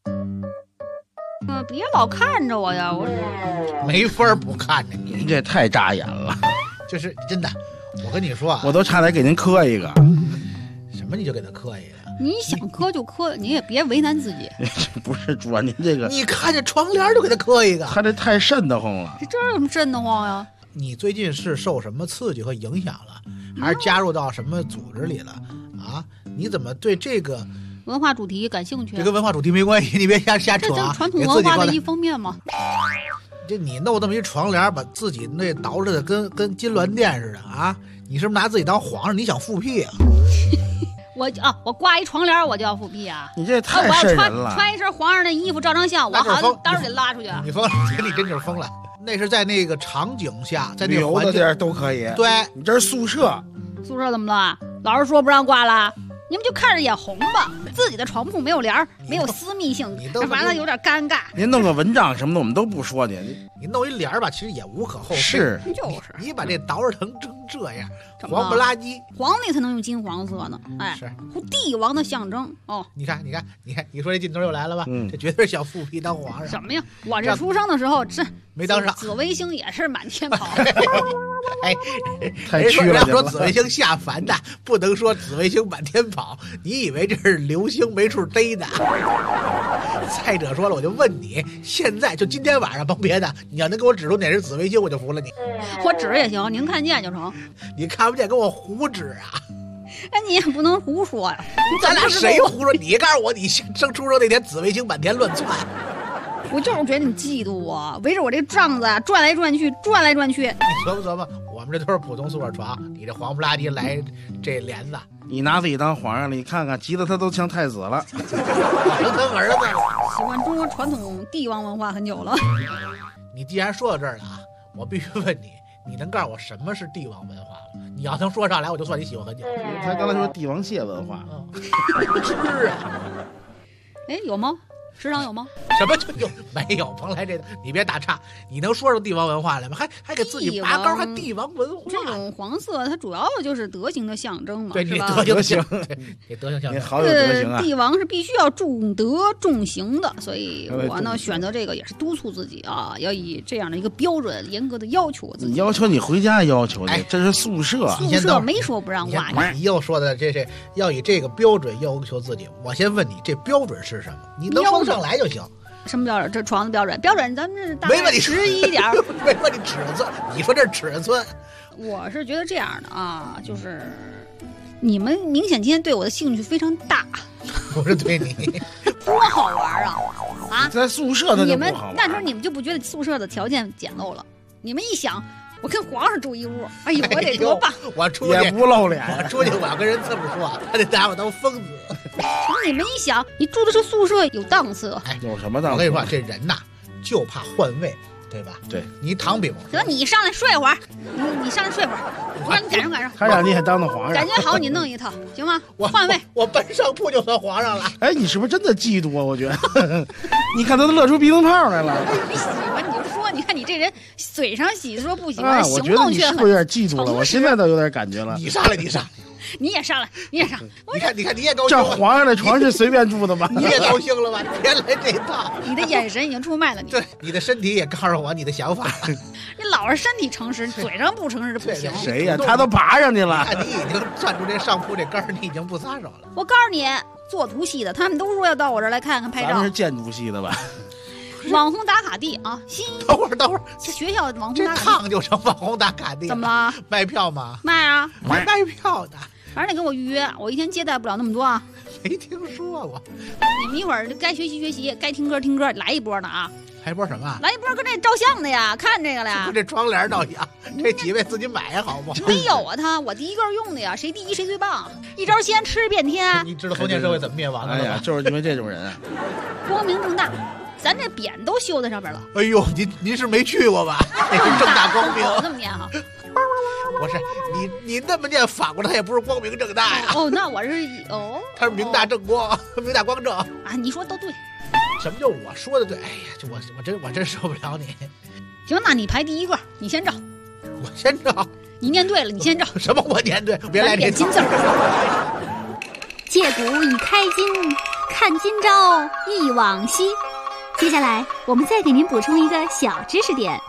别老看着我呀，我没法不看着您这太扎眼了。 就是真的，我跟你说啊， 我都差点给您磕一个。 什么你就给他磕一个？ 你想磕就磕，你也别为难自己。 不是主任，您这个， 你看见窗帘就给他磕一个， 他这太瘆得慌了。 这有什么瘆得慌呀？ 你最近是受什么刺激和影响了，还是加入到什么组织里了啊？你怎么对这个文化主题感兴趣？ 这跟文化主题没关系，你别瞎扯啊！ 这就是传统文化的一方面嘛。 这你弄这么一窗帘，把自己那捯饬的跟金銮殿似的啊！你是不是拿自己当皇上？你想复辟啊？ 我挂一窗帘我就要复辟啊！ 你这太瘆人了！ 穿一身皇上的衣服照张相，我好像当时给拉出去。 你疯了！你真是疯了！那是在那个场景下，在那个环境的地儿都可以。 对， 你这是宿舍， 宿舍怎么了？老师说不让挂了。你们就看着眼红吧，自己的床铺没有帘儿，没有私密性，完了有点尴尬。 您弄个蚊帐什么的，我们都不说你。 你弄一帘儿吧，其实也无可厚非。 是， 就是你把这捯饬成这样，黄不拉几。 皇帝才能用金黄色呢，哎， 是帝王的象征哦。 你看，你说这劲头又来了吧？这绝对是想复辟当皇上。 什么呀？我这出生的时候这没当上， 紫微星也是满天跑。 哎， 太虚了。 说紫微星下凡的，不能说紫微星满天跑。你以为这是流星没处逮的？再者说了，我就问你，现在就今天晚上，甭别的，你要能给我指出哪是紫微星，我就服了你。 我指也行，您看见就成。 你看不见，跟我胡指啊！ 哎，你也不能胡说呀。 咱俩谁胡说？你告诉我，你生出生那天紫微星满天乱窜。 我就是觉得你嫉妒我，围着我这帐子转来转去，转来转去。 你琢磨琢磨，我们这都是普通宿舍床，你这黄不拉几来这帘子， 你拿自己当皇上了，你看看，急得他都像太子了。 成他儿子了。 喜欢中国传统帝王文化很久了。 你既然说到这儿了啊，我必须问你，你能告诉我什么是帝王文化吗？你要能说上来，我就算你喜欢很久。 他刚才说帝王蟹文化， 是啊。 哎，有吗？食堂有吗？ 什么就有？没有，甭来这个，你别打岔。你能说出帝王文化来吗？还给自己拔高，还帝王文化。 这种黄色，它主要就是德行的象征嘛， 对， 是吧？ 德行，对，德行象征。 你好有德行啊！ 帝王是必须要重德重行的，所以我呢选择这个也是督促自己啊，要以这样的一个标准严格的要求我自己。 你要求你回家要求你，这是宿舍， 宿舍没说不让挂。 你又说的这是要以这个标准要求自己。我先问你，这标准是什么？你能说上来就行。 什么标准？这床的标准？标准咱们这大没问你 11点， 没问你尺寸。你说这是尺寸？ 我是觉得这样的啊，就是你们明显今天对我的兴趣非常大。 我是对你多好玩啊！啊， 在宿舍那就不好玩。 那时候你们就不觉得宿舍的条件简陋了？你们一想，我跟皇上住一屋，哎呦，我得多棒！ 我出去也不露脸， 我出去我要跟人这么说，他得拿我当疯子。 你们一想，你住的是宿舍，有档次。 哎， 有什么档次？ 我跟你说，这人呐，就怕换位，对吧？ 对， 你躺平。 得你上来睡会儿，你上来睡会儿，我让你感受感受。 他让你也当皇上， 感觉好，你弄一套行吗？ 我换位，我奔上铺就算皇上了。 哎，你是不是真的嫉妒啊？我觉得，你看他都乐出鼻涕泡来了。 你喜欢你就说，你看你这人嘴上喜说不喜欢，行动却很。我觉得你是不是有点嫉妒了？我现在都有点感觉了。 你上来，你上来。 你也上来，你也上。 你看，你也高兴。 这皇上的床是随便住的吗？ 你也高兴了吧？你别来这套。 你的眼神已经出卖了你。 对，你的身体也告诉我你的想法。 你老是身体诚实，嘴上不诚实不行。 谁呀？他都爬上去了。 看你已经攥住这上铺这杆儿，你已经不撒手了。 我告诉你，做图系的，他们都说要到我这儿来看看拍照。 咱们是建筑系的吧？ 网红打卡地啊！ 等会儿， 学校网红打卡地，这趟就成网红打卡地。 怎么了？ 卖票吗？ 卖啊， 卖票的。 反正得跟我预约，我一天接待不了那么多啊。 没听说过。 你们一会儿该学习学习，该听歌听歌，来一波呢啊！ 还一波什么？ 来一波跟这照相的呀，看这个了呀。 跟这窗帘照相，这几位自己买好不好？ 没有啊，我第一个用的呀，谁第一谁最棒，一招鲜吃遍天。 你知道封建社会怎么灭亡的吗？ 哎呀，就是因为这种人， 光明正大。咱这匾都绣在上边了。 哎呦，您是没去过吧？那是正大光明。 我这么念哈。 不是你那么念，反过来也不是光明正大呀。 哦，那我是他是明大正光，明大光正啊。你说都对。 什么叫我说的对？哎呀，我真受不了你。 行，那你排第一个，你先照。 我先照。 你念对了，你先照。 什么我念对？别来这金字。 借古以开今，看今朝忆往昔。接下来，我们再给您补充一个小知识点。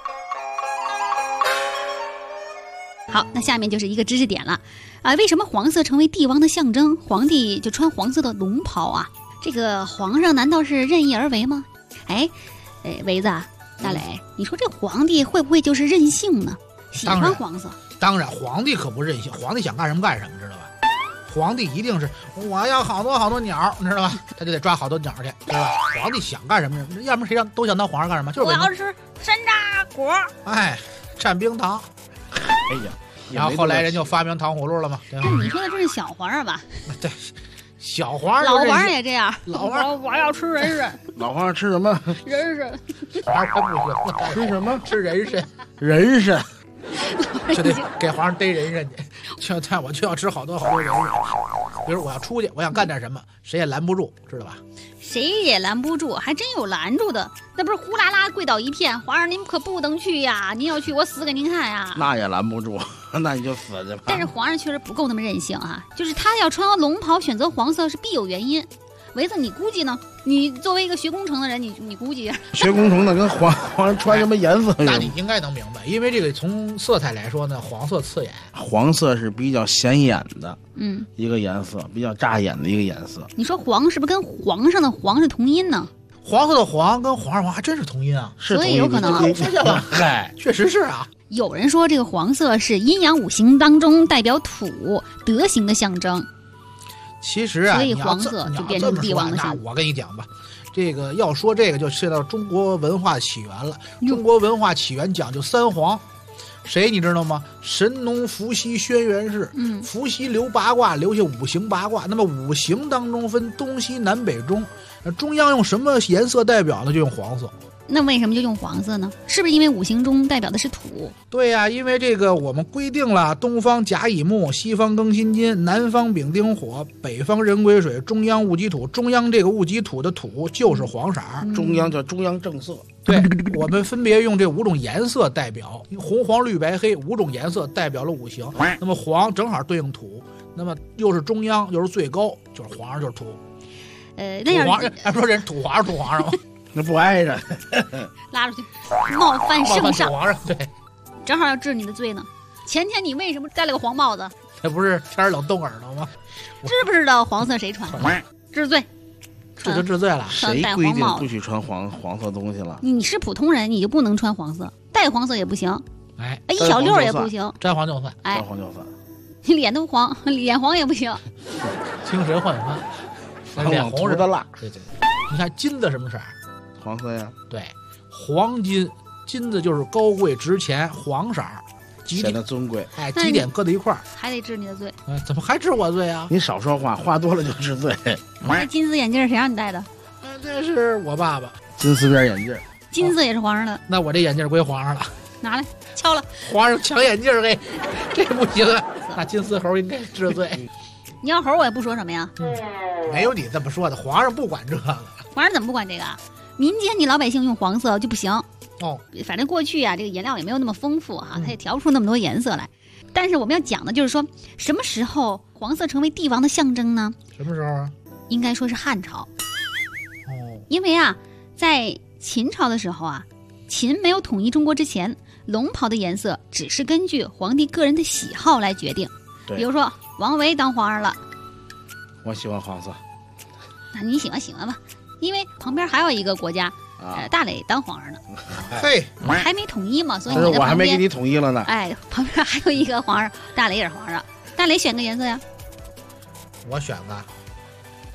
好，那下面就是一个知识点了为什么黄色成为帝王的象征？皇帝就穿黄色的龙袍啊？这个皇上难道是任意而为吗？维子、大磊，你说这皇帝会不会就是任性呢？喜欢黄色？ 当然，皇帝可不任性，皇帝想干什么干什么，知道吧？皇帝一定是我要好多鸟，你知道吧？他就得抓好多鸟去，知道吧？皇帝想干什么？要不然谁都想当皇上干什么？就是我要吃山楂果， 蘸冰糖。 哎呀， 然后后来人就发明糖葫芦了嘛。对吧？ 你说的这是小皇上吧？ 对，小皇上。 老皇上也这样。 老皇上我要吃人参。 老皇上吃什么？ 人参。 皇上不行， 吃什么？ 吃人参。 人参。 就得给皇上逮人参去，我就要吃好多人参。比如我要出去，我想干点什么，谁也拦不住，知道吧？ 谁也拦不住，还真有拦住的，那不是呼啦啦跪倒一片。皇上您可不能去呀，您要去我死给您看呀。 那也拦不住，那你就死去吧。 但是皇上确实不够那么任性啊，就是他要穿龙袍选择黄色是必有原因。维子，你估计呢？你作为一个学工程的人，你估计学工程的跟皇上穿什么颜色？ 那你应该能明白，因为这个从色彩来说呢，黄色刺眼， 黄色是比较显眼的， 嗯， 一个颜色，比较扎眼的一个颜色。 你说黄是不是跟皇上的黄是同音呢？ 黄色的黄跟皇上黄还真是同音啊， 所以有可能发现了，嗨，确实是啊。 有人说这个黄色是阴阳五行当中代表土德行的象征。 其实啊， 所以黄色就变成帝王的象征。 我跟你讲吧，这个要说这个就涉及到中国文化起源了。中国文化起源讲究三皇，谁你知道吗？神农、伏羲、轩辕氏。伏羲留八卦，留下五行八卦。那么五行当中分东西南北中，中央用什么颜色代表呢？就用黄色。 那为什么就用黄色呢？是不是因为五行中代表的是土？ 对呀，因为这个我们规定了，东方甲乙木，西方庚辛金，南方丙丁火，北方人癸水，中央戊己土。中央这个戊己土的土就是黄色， 中央叫中央正色。 对，我们分别用这5种颜色代表，红黄绿白黑5种颜色代表了五行。那么黄正好对应土，那么又是中央又是最高，就是皇上就是土。 那样皇上还说人土皇上土皇上吗？ 那不挨着， 拉出去，冒犯圣上。 皇上对， 正好要治你的罪呢。前天你为什么戴了个黄帽子？ 那不是天冷冻耳朵吗？ 知不知道黄色谁穿？治罪， 这就治罪了。 谁规定不许穿黄色东西了？ 你是普通人，你就不能穿黄色，戴黄色也不行。一小溜也不行， 沾黄就算， 沾黄就算。 你脸都黄，脸黄也不行。 精神焕发，脸红是的辣。 对，你看金子什么色？ 黄色呀， 对，黄金，金子就是高贵值钱，黄色， 显得尊贵。 几点搁在一块儿， 还得治你的罪。 怎么还治我罪啊？ 你少说话，话多了就治罪。 那金丝眼镜谁让你戴的？ 这是我爸爸金丝边眼镜， 金丝也是皇上的。 那我这眼镜归皇上了， 拿来敲了。 皇上抢眼镜，这不行啊！那金丝猴应该治罪。 你要猴我也不说什么呀。 没有你这么说的，皇上不管这个。 皇上怎么不管这个？民间你老百姓用黄色就不行哦。 反正过去啊，这个颜料也没有那么丰富哈，它也调不出那么多颜色来。但是我们要讲的就是说，什么时候黄色成为帝王的象征呢？ 什么时候啊？ 应该说是汉朝。 哦， 因为啊，在秦朝的时候啊，秦没有统一中国之前，龙袍的颜色只是根据皇帝个人的喜好来决定。比如说王维当皇上了， 我喜欢黄色。 那你喜欢吧。因为旁边还有一个国家，大磊当皇上呢， 嘿， 还没统一嘛，所以你的旁边我还没给你统一了呢。 旁边还有一个皇上，大磊也是皇上。大磊选个颜色呀？ 我选个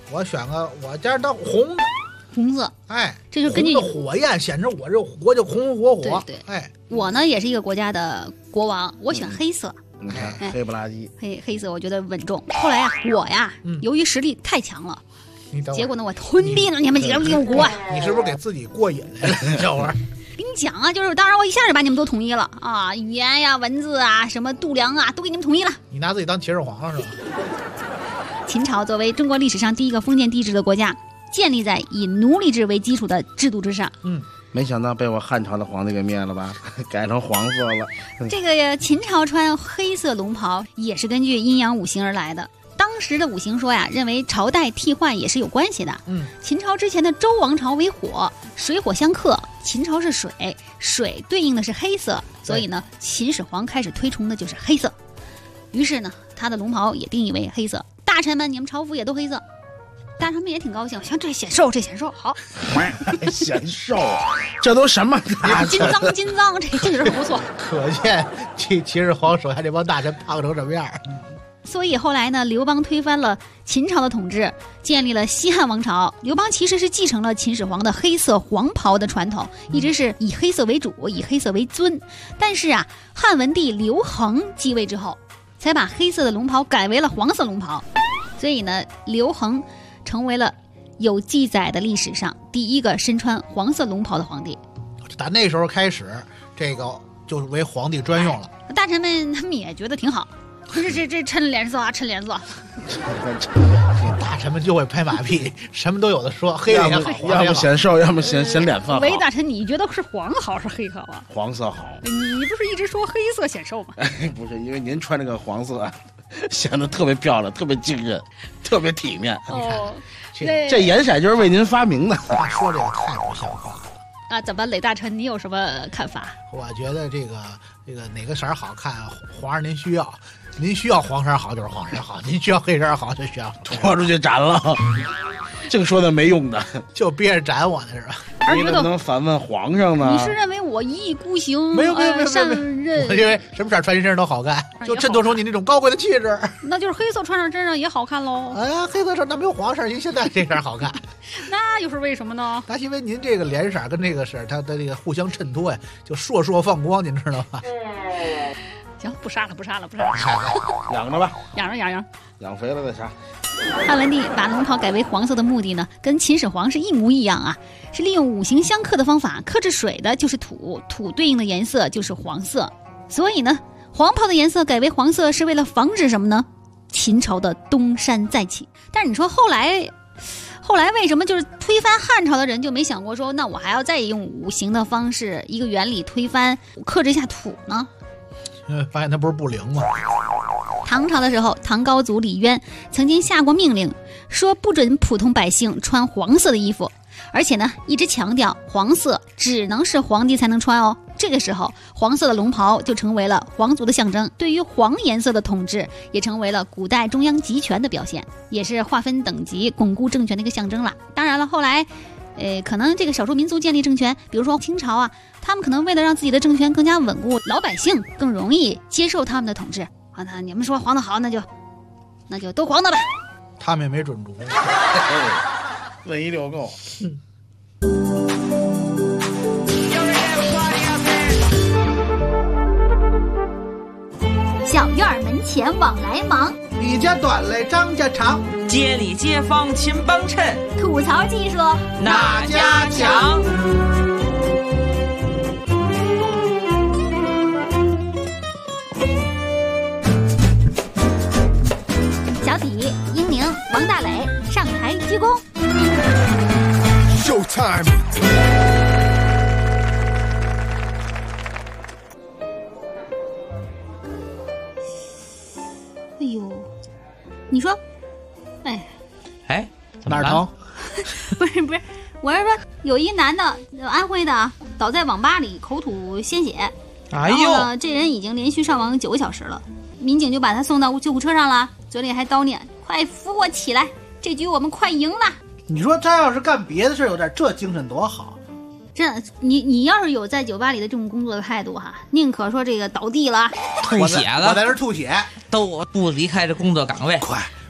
我选个我家的红色， 哎， 这就根据火焰显示我这国就红红火火。 对， 哎， 我呢也是一个国家的国王，我选黑色。 你看黑不拉几， 黑色我觉得稳重。后来我由于实力太强了，结果呢我吞并了你们6国。 你是不是给自己过瘾来了？这玩意儿。 跟你讲啊，就是当然我一下就把你们都统一了啊，语言呀、文字啊、什么度量啊，都给你们统一了。 你拿自己当秦始皇了是吧？ 秦朝作为中国历史上第一个封建帝制的国家，建立在以奴隶制为基础的制度之上。 没想到被我汉朝的皇帝给灭了吧，改成黄色了。 这个秦朝穿黑色龙袍也是根据阴阳五行而来的。当时的五行说呀，认为朝代替换也是有关系的。秦朝之前的周王朝为火，水火相克，秦朝是水，水对应的是黑色，所以呢，秦始皇开始推崇的就是黑色。于是呢，他的龙袍也定义为黑色。大臣们，你们朝服也都黑色。大臣们也挺高兴，像这显瘦，好。 显瘦，这都什么？ 金脏，这人不错。 可见秦始皇手下这帮大臣胖成什么样。 所以后来呢，刘邦推翻了秦朝的统治，建立了西汉王朝。刘邦其实是继承了秦始皇的黑色黄袍的传统，一直是以黑色为主，以黑色为尊。但是啊，汉文帝刘恒继位之后，才把黑色的龙袍改为了黄色龙袍。所以呢，刘恒成为了有记载的历史上第一个身穿黄色龙袍的皇帝。 打那时候开始，这个就为皇帝专用了。 大臣们他们也觉得挺好。这衬脸色啊，衬脸色。 大臣们就会拍马屁，什么都有的说，黑脸好， 要么显瘦，要么显脸饭好。 韦大臣，你觉得是黄好是黑好啊？ 黄色好。 你不是一直说黑色显瘦吗？ 不是，因为您穿这个黄色，显得特别漂亮，特别惊人，特别体面。这颜色就是为您发明的。 说这个太不像话了。 啊，怎么，雷大臣，你有什么看法？ 我觉得这个哪个色好看，皇上您需要。您需要黄色好就是黄色好，您需要黑色好就需要拖出去斩了。这个说的没用的， 就憋着斩我呢是吧？ 你怎么能反问皇上呢？ 你是认为我一意孤行？ 没有善任？ 我认为什么色穿身上都好看，就衬托出你那种高贵的气质。 那就是黑色穿上身上也好看喽。 哎呀，黑色那没有黄色，您现在这色好看。 那又是为什么呢？ 那因为您这个脸色跟这个色它的这个互相衬托呀，就烁烁放光，您知道吗？ 行，不杀了。 养着吧， 养肥了再杀。 汉文帝把龙袍改为黄色的目的呢，跟秦始皇是一模一样啊，是利用五行相克的方法，克制水的就是土，土对应的颜色就是黄色。所以呢，黄袍的颜色改为黄色是为了防止什么呢？秦朝的东山再起。但是你说后来为什么就是推翻汉朝的人就没想过说，那我还要再用五行的方式一个原理推翻克制一下土呢？ 发现它不是不灵吗？ 唐朝的时候，唐高祖李渊曾经下过命令，说不准普通百姓穿黄色的衣服，而且呢，一直强调黄色只能是皇帝才能穿哦。这个时候，黄色的龙袍就成为了皇族的象征，对于黄颜色的统治也成为了古代中央集权的表现，也是划分等级、巩固政权的一个象征了。当然了，后来可能这个少数民族建立政权，比如说清朝啊，他们可能为了让自己的政权更加稳固，老百姓更容易接受他们的统治。那你们说黄的好，那就都黄的吧。 他们也没准主。 问一溜够。 小院门前往来忙， 李家短来张家长， 街里街坊勤帮衬， 吐槽技术哪家强？ 小体、英宁、王大磊上台鞠躬。 Showtime！ 哎呦，你说， 哪儿疼？ 不是，我是说有一男的，安徽的，倒在网吧里口吐鲜血。 哎呦，然后呢，这人已经连续上网9个小时了，民警就把他送到救护车上了，嘴里还叨念：“快扶我起来，这局我们快赢了。” 你说他要是干别的事有点这精神多好。 这你要是有在酒吧里的这种工作的态度哈，宁可说这个倒地了、 吐血了， 我在这吐血， 都不离开这工作岗位。 快，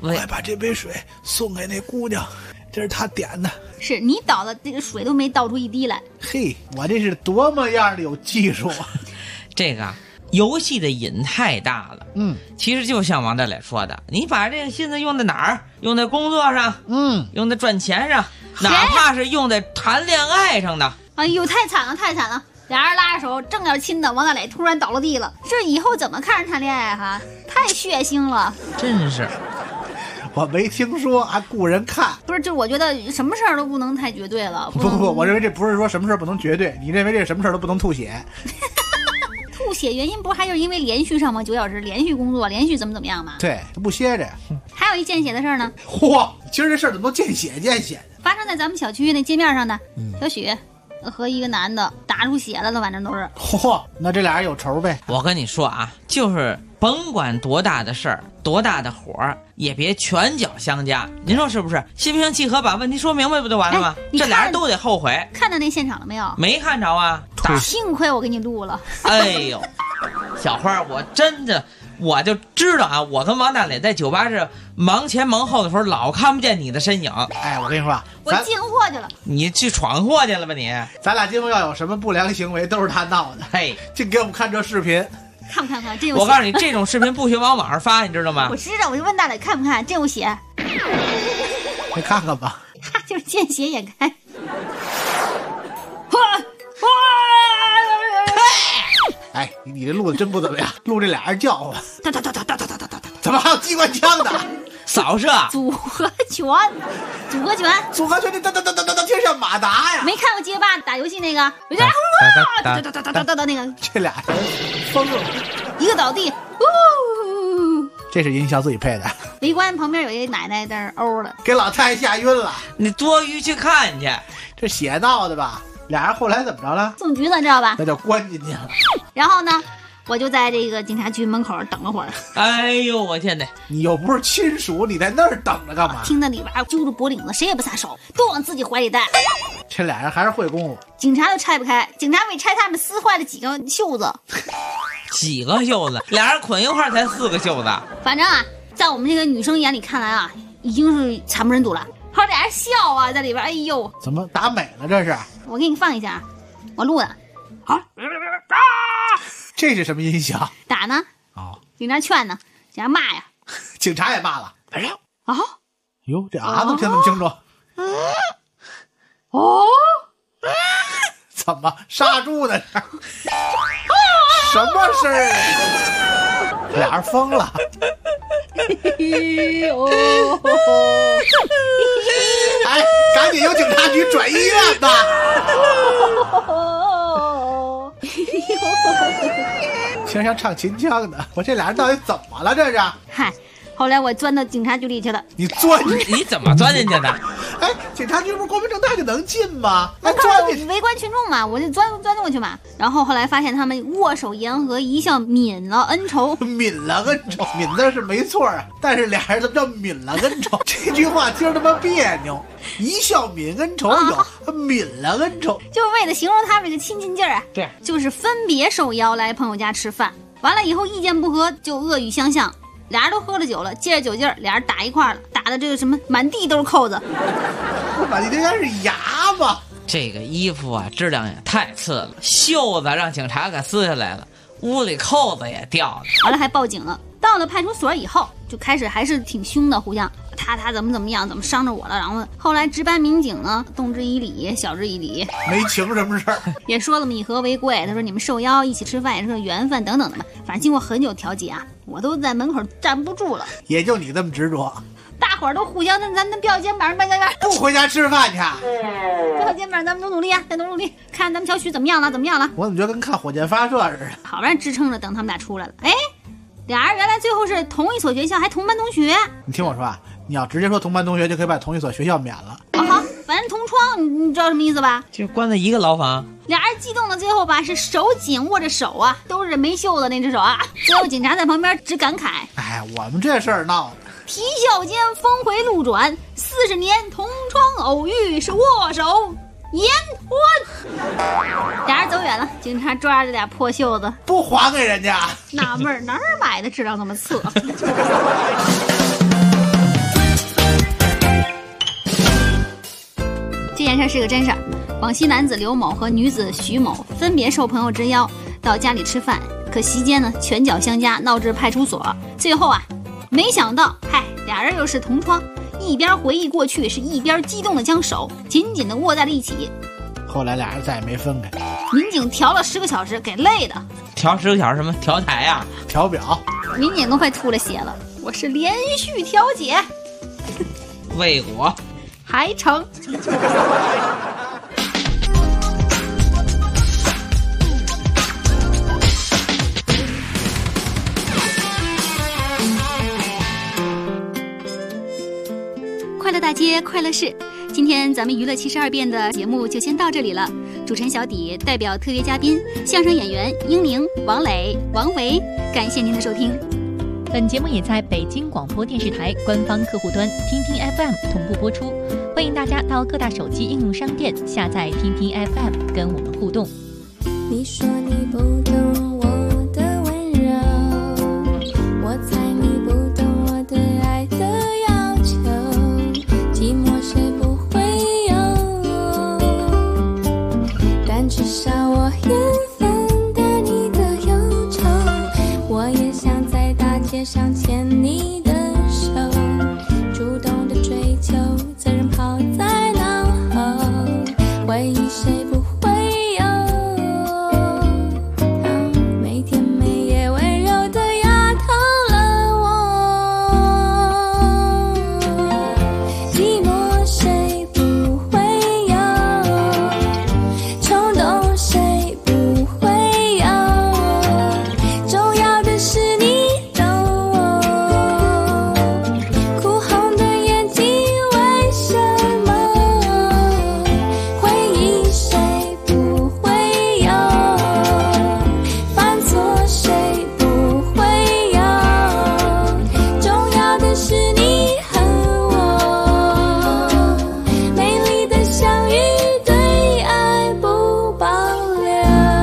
快把这杯水送给那姑娘，这是她点的。 是你倒的这个水都没倒出一滴来。 嘿，我这是多么样的有技术啊！ 这个游戏的瘾太大了。其实就像王大磊说的，你把这个心思用在哪儿？用在工作上，用在赚钱上，哪怕是用在谈恋爱上的。 哎呦，太惨了，太惨了！俩人拉着手正要亲的，王大磊突然倒了地了。这以后怎么看人谈恋爱哈？太血腥了， 真是。 我没听说，还雇人看。 不是，就我觉得什么事儿都不能太绝对了。 不，我认为这不是说什么事儿不能绝对，你认为这什么事儿都不能吐血。 吐血原因不还就是因为连续上吗？9小时连续工作，连续怎么样吗？ 对，不歇着。 还有一见血的事儿呢。 嚯，今儿这事儿怎么都见血的？ 发生在咱们小区那街面上的，小许和一个男的打出血来了，反正都是。 嚯，那这俩人有仇呗？ 我跟你说啊，就是甭管多大的事儿，多大的火儿，也别拳脚相加。您说是不是？心平气和把问题说明白不就完了吗？这俩人都得后悔。 看到那现场了没有？ 没看着啊。 幸亏我给你录了。 哎呦，小花，我就知道啊，我跟王大磊在酒吧是忙前忙后的时候，老看不见你的身影。 哎，我跟你说， 我进货去了。 你去闯祸去了吧你？ 咱俩今后要有什么不良行为，都是他闹的。 嘿， 净给我们看这视频。 看不看？这有血。 我告诉你，这种视频不许往网上发，你知道吗？ 我知道，我就问大磊看不看，真有血。 你看看吧。 他就是见血眼开。 哎，你这录的真不怎么样，录这俩人叫唤，怎么还有机关枪的？ 扫射组合拳，你听像马达呀！ 没看过街霸打游戏那个，有点那个， 这俩人疯了， 一个倒地， 这是音效自己配的。 围观旁边有一奶奶在那欧了， 给老太太吓晕了。 你多余去看去， 这血闹的吧？俩人后来怎么着了？ 送局了，知道吧？ 那就关进去了。 然后呢，我就在这个警察局门口等了会儿。 哎呦，我天哪！ 你又不是亲属，你在那儿等着干嘛？ 听那里边揪着脖领子，谁也不撒手，都往自己怀里带。 这俩人还是会功夫。 警察都拆不开，警察为拆他们撕坏了几个袖子。 几个袖子？俩人捆一块才4个袖子。 反正啊，在我们这个女生眼里看来啊，已经是惨不忍睹了。还俩人笑啊，在里边，哎呦， 怎么打美了这是？ 我给你放一下，我录的。好， 这是什么音响？ 打呢？ 哦， 警察劝呢，警察骂呀， 警察也骂了。哎呀， 啊， 哟，这啊都听那么清楚。 哦， 怎么杀猪呢？什么事儿啊？俩人疯了。哎，赶紧由警察局转医院吧。听像唱秦腔的，我这俩人到底怎么了？这是？ 嗨，后来我钻到警察局里去了。 你钻？ 你怎么钻进去的？ 哎，警察局不是光明正大就能进吗？ 那看围观群众嘛，我就钻过去嘛。然后后来发现他们握手言和，一笑泯了恩仇。 泯了恩仇，泯字是没错啊，但是俩人怎么叫泯了恩仇？这句话听着他妈别扭。一笑泯恩仇有，泯了恩仇， 就为了形容他们这个亲近劲儿啊。 对， 就是分别受邀来朋友家吃饭，完了以后意见不合就恶语相向。俩人都喝了酒了，借着酒劲儿，俩人打一块了，打的这个什么满地都是扣子。 满地应该是牙吧？ 这个衣服啊，质量也太次了，袖子让警察给撕下来了，屋里扣子也掉了， 完了还报警了。到了派出所以后，就开始还是挺凶的，互相他怎么样，怎么伤着我了。然后后来值班民警呢，动之以理，晓之以理， 没情什么事儿， 也说了以和为贵。他说你们受邀一起吃饭也是个缘分等等的嘛。反正经过很久调解啊，我都在门口站不住了。 也就你这么执着， 大伙儿都互相咱吊肩膀， 不回家吃饭去， 吊肩膀，咱们都努力啊，再努力，看咱们小区怎么样了。 我怎么觉得跟看火箭发射似的？ 好不容易支撑着等他们俩出来了，哎。俩人原来最后是同一所学校，还同班同学。 你听我说啊，你要直接说同班同学，就可以把同一所学校免了。 好，反正同窗，你知道什么意思吧？ 就关在一个牢房。 俩人激动的最后吧，是手紧握着手啊，都是没袖的那只手啊。最后警察在旁边只感慨： 哎，我们这事儿闹的， 啼笑间峰回路转，40年同窗偶遇是握手言欢。俩人走远了，警察抓着俩破袖子不还给人家， 纳闷哪儿买的质量这么次？ 这件事是个真事儿。广西男子刘某和女子徐某分别受朋友之邀到家里吃饭，可席间呢拳脚相加，闹至派出所。最后啊，没想到，俩人又是同窗，一边回忆过去，是一边激动的将手紧紧的握在了一起。 后来俩人再也没分开。 民警调了10个小时，给累的。 调10个小时什么？调台呀？ 调表。 民警都快吐了血了。我是连续调解。 为国还成。快乐大街，快乐事。今天咱们娱乐72变的节目就先到这里了。主持人小底代表特约嘉宾相声演员英玲、王磊、王维，感谢您的收听。 本节目也在北京广播电视台官方客户端听听 FM 同步播出，欢迎大家到各大手机应用商店下载听听 FM， 跟我们互动。 你说你不懂我的温柔，我猜你不懂我对爱的要求，寂寞谁不会有，但至少我缘分的你的忧愁，我也想在大街上牵你的手，主动的追求，责任抛在脑后，回忆谁不会有，她每天每夜温柔的压透了我，寂寞谁不会有，冲动谁不会有，重要的是你懂我，哭红的眼睛为什么，回忆谁不会有，犯错谁不会有，重要的是你和我，美丽的相遇对爱不保留。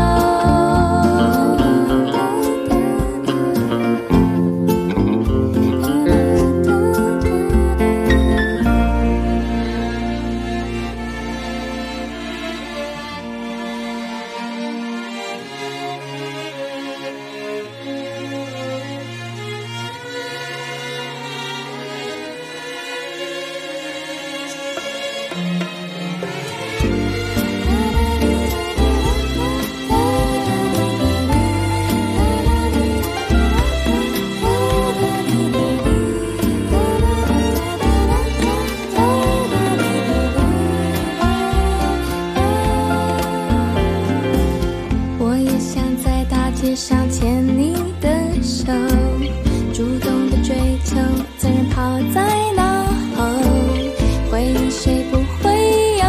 我也想在大街上牵你的手，主动的追求，责任抛在脑后，回忆谁不会有，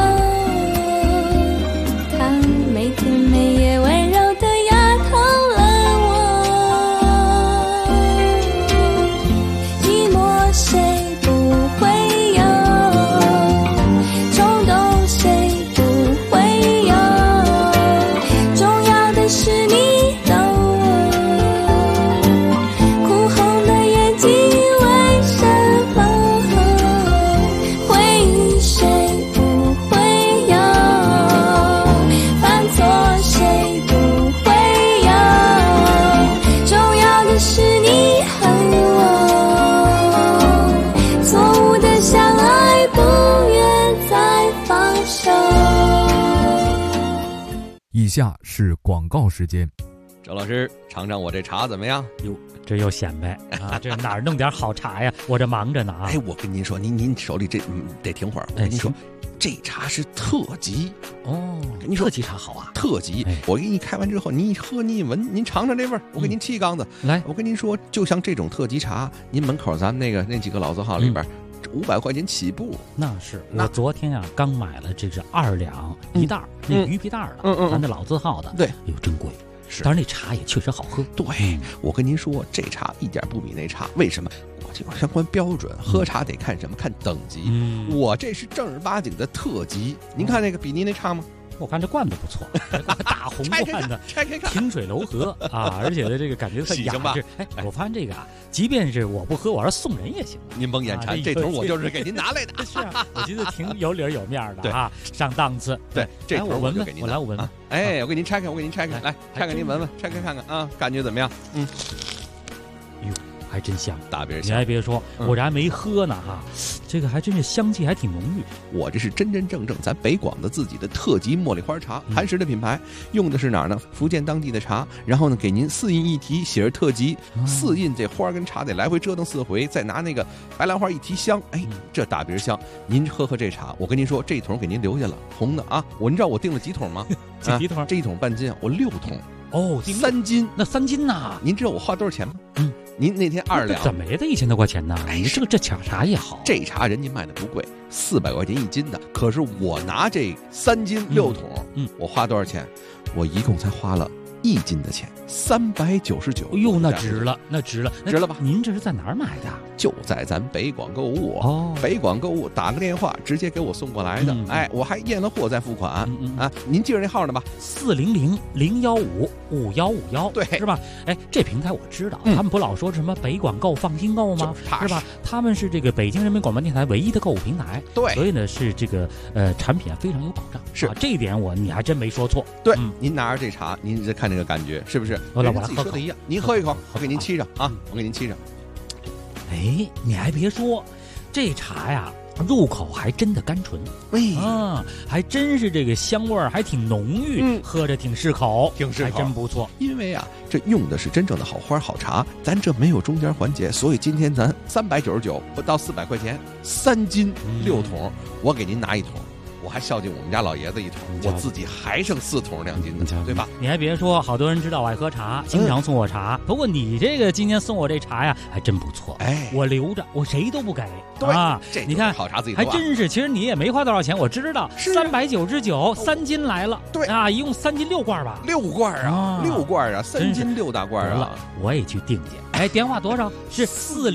她每天每夜温柔的压透了我，寂寞谁不会有，冲动谁不会有，重要的是你懂我，哭红的眼睛为什么，回忆谁不会有，犯错谁不会有，重要的是你和我，错误的相爱不愿再放手。 以下是广告时间。 周老师，尝尝我这茶怎么样？ 哟，这又显摆啊！这哪儿弄点好茶呀？我这忙着呢啊！ 哎，我跟您说，您手里这得停会儿。我跟您说，这茶是特级哦。 跟您说， 特级茶好啊， 特级。我给你开完之后，您一喝，您一闻，您尝尝这味儿。我给您沏一缸子。 来， 我跟您说，就像这种特级茶，您门口咱们那几个老字号里边，500块钱起步。 那是我昨天啊刚买了这是2两一袋儿，那鱼皮袋儿的，咱那老字号的。 对， 哎呦真贵。但是那茶也确实好喝。 对，我跟您说，这茶一点不比那茶。为什么？我这有相关标准，喝茶得看什么？看等级。我这是正儿八经的特级。您看那个比您那差吗？ 我看这罐子不错，大红罐子， 拆开看， 清水楼河啊，而且呢，这个感觉很雅致。哎，我发现这个啊，即便是我不喝，我要送人也行。 您甭眼馋，这桶我就是给您拿来的。 是啊，我觉得挺有理有面的啊，上档次。 对，这桶我闻给您。 我来，我闻闻。 哎，我给您拆开，来，拆开您闻闻，拆开看看啊，感觉怎么样？ 哟，还真香， 大别香。你还别说，我这还没喝呢哈，这个还真是香气还挺浓郁。 我这是真正咱北广的自己的特级茉莉花茶，磐石的品牌，用的是哪儿呢？福建当地的茶，然后呢给您4印一提，写着特级，4印这花跟茶得来回折腾4回，再拿那个白兰花一提香，哎，这大别香。您喝这茶，我跟您说，这桶给您留下了，红的啊。您知道我订了几桶吗？ 几桶？ 这一桶半斤，我6桶。 哦 ，3斤， 那3斤呐？ 您知道我花多少钱吗？您那天2两， 怎么也得1000多块钱呢？你这茶也好， 这茶人家卖的不贵，400块钱1斤的。可是我拿这3斤6桶，我花多少钱？我一共才花了1斤的钱，399。 哎呦，那值了，值了吧？您这是在哪儿买的？ 就在咱北广购物哦，北广购物打个电话直接给我送过来的。哎，我还验了货再付款啊。您记着那号呢吧 ？400-015-5151， 对， 是吧？哎，这平台我知道，他们不老说什么北广购放心购吗？是吧？他们是这个北京人民广播电台唯一的购物平台， 对， 所以呢是这个产品非常有保障。 是这一点你还真没说错。 对，您拿着这茶，您再看这个感觉是不是？ 我自己说的一样，您喝一口，我给您沏上啊，我给您沏上。 哎，你还别说，这茶呀，入口还真的甘醇，还真是这个香味儿还挺浓郁，喝着挺适口，还真不错。 因为啊，这用的是真正的好花好茶，咱这没有中间环节，所以今天咱399不到400块钱，3斤6桶，我给您拿1桶。我还孝敬我们家老爷子1桶，我自己还剩4桶2斤的，对吧？ 你还别说，好多人知道我爱喝茶，经常送我茶。不过你这个今天送我这茶呀，还真不错。 哎， 我留着，我谁都不给。 对啊， 你看好茶自己还真是。其实你也没花多少钱，我知道，399，3斤来了。 对啊，一共3斤6罐吧 ？6罐啊，6罐啊，3斤6大罐啊！ 我也去订去。哎，电话多少？是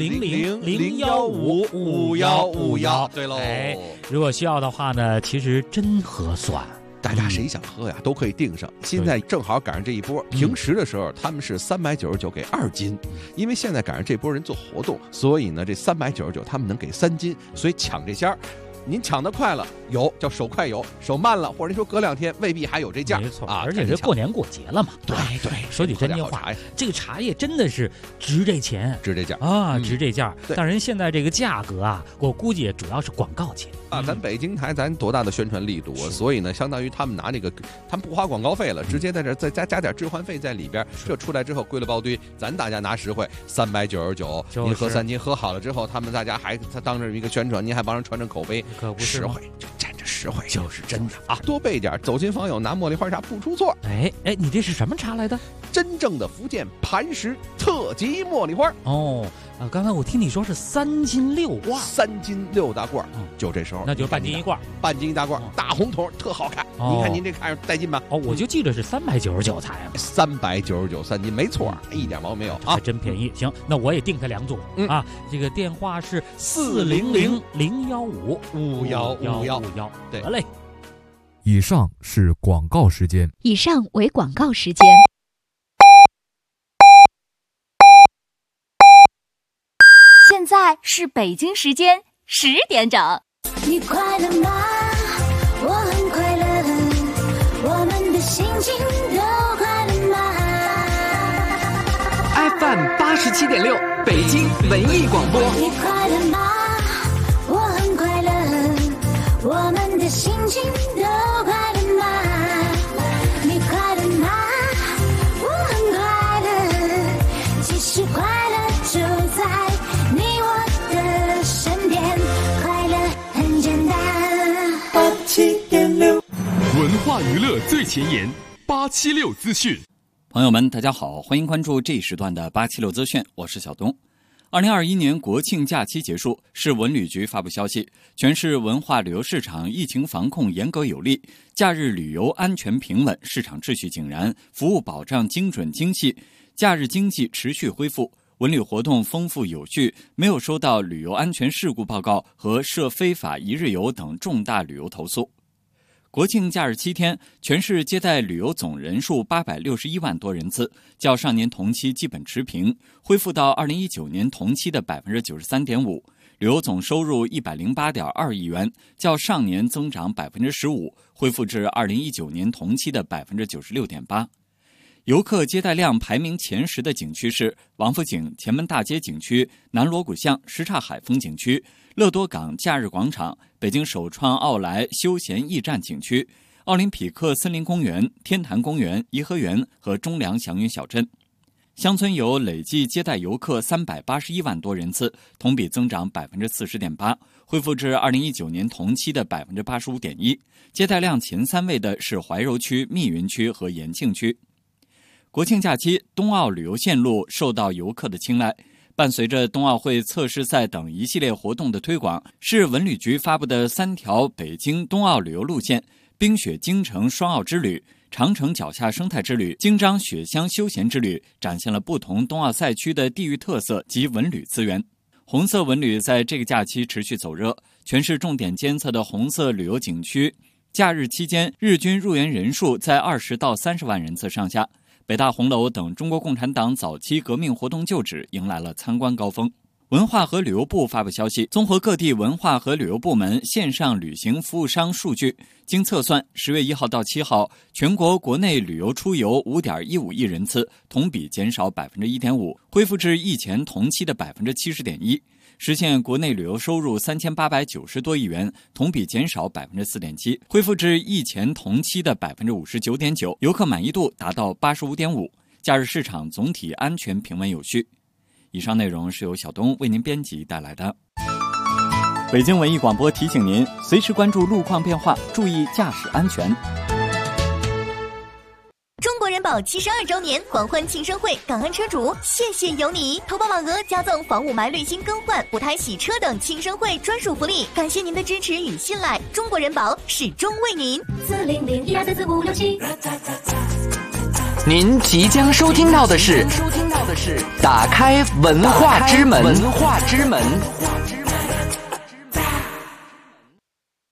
400-015-5151。 对喽。 哎，如果需要的话呢，其实真合算。 大家谁想喝呀，都可以订上。现在正好赶上这一波，平时的时候他们是399给2斤，因为现在赶上这波人做活动，所以呢这399他们能给3斤，所以抢这价。您抢得快了，有叫手快有，手慢了，或者您说隔2天未必还有这价。 没错啊，而且这过年过节了嘛。 对， 说句真话，这个茶叶真的是值这钱， 值这价啊，值这价。但人现在这个价格啊，我估计也主要是广告钱啊。咱北京台咱多大的宣传力度啊，所以呢，相当于他们拿这个，他们不花广告费了，直接在这再加点置换费在里边，这出来之后归了包堆，咱大家拿实惠，399，您喝3斤，喝好了之后，他们大家还当着一个宣传，您还帮人传口碑。 可不是实惠，就沾着实惠，就是真的啊！多备点，走亲访友拿茉莉花茶不出错。 哎，你这是什么茶来的？ 真正的福建磐石特级茉莉花。 哦，刚才我听你说是3斤6罐 ，3斤6大罐，就这时候， 那就半斤1罐， 半斤1大罐，大红桶，特好看。您看您这看着带劲吧？ 哦，我就记得是399才 ，399 3斤，没错，一点毛病没有啊， 还真便宜。行，那我也订它2组啊。这个电话是400-015-5151， 对， 得嘞。 以上是广告时间。 以上为广告时间。 现在是北京时间10点整。 你快乐吗？我很快乐，我们的心情都快乐吗 ？FM 87.6，北京文艺广播。 你快乐吗？我很快乐，我们的心情都快乐吗？你快乐吗？我很快乐，其实快乐就在你我的身边，快乐很简单。87.6， 文化娱乐最前沿，876资讯。 朋友们，大家好，欢迎关注这一时段的876资讯，我是小东。2021年国庆假期结束，市文旅局发布消息，全市文化旅游市场疫情防控严格有力，假日旅游安全平稳，市场秩序井然，服务保障精准精细，假日经济持续恢复，文旅活动丰富有序，没有收到旅游安全事故报告和涉非法一日游等重大旅游投诉。 国庆假日7天，全市接待旅游总人数861万多人次，较上年同期基本持平，恢复到2019年同期的 93.5%。旅游总收入108.2亿元，较上年增长 15%， 恢复至2019年同期的 96.8%。游客接待量排名前10的景区是王府井前门大街景区、南锣鼓巷什刹海风景区、乐多港假日广场、北京首创奥莱休闲驿站景区、奥林匹克森林公园、天坛公园、颐和园和中粮祥云小镇。乡村游累计接待游客381万多人次，同比增长 40.8%， 恢复至2019年同期的 85.1%。接待量前3位的是怀柔区、密云区和延庆区。国庆假期，冬奥旅游线路受到游客的青睐。伴随着冬奥会测试赛等一系列活动的推广，市文旅局发布的3条北京冬奥旅游路线——冰雪京城双奥之旅、长城脚下生态之旅、京张雪乡休闲之旅，展现了不同冬奥赛区的地域特色及文旅资源。红色文旅在这个假期持续走热，全市重点监测的红色旅游景区，假日期间日均入园人数在20到30万人次上下。北大红楼等中国共产党早期革命活动旧址迎来了参观高峰。文化和旅游部发布消息，综合各地文化和旅游部门线上旅行服务商数据，经测算，10月1号到7号，全国国内旅游出游 5.15 亿人次，同比减少 1.5%， 恢复至疫前同期的 70.1%。实现国内旅游收入3890多亿元，同比减少 4.7%， 恢复至疫前同期的 59.9%， 游客满意度达到 85.5%， 假日市场总体安全平稳有序。以上内容是由小东为您编辑带来的。北京文艺广播提醒您，随时关注路况变化，注意驾驶安全。 中国人保72周年狂欢庆生会，感恩车主，谢谢有你！投保网额加赠房屋霾滤芯更换、补胎洗车等庆生会专属福利，感谢您的支持与信赖，中国人保始终为您。40012344567。 您即将收听到的是打开文化之门。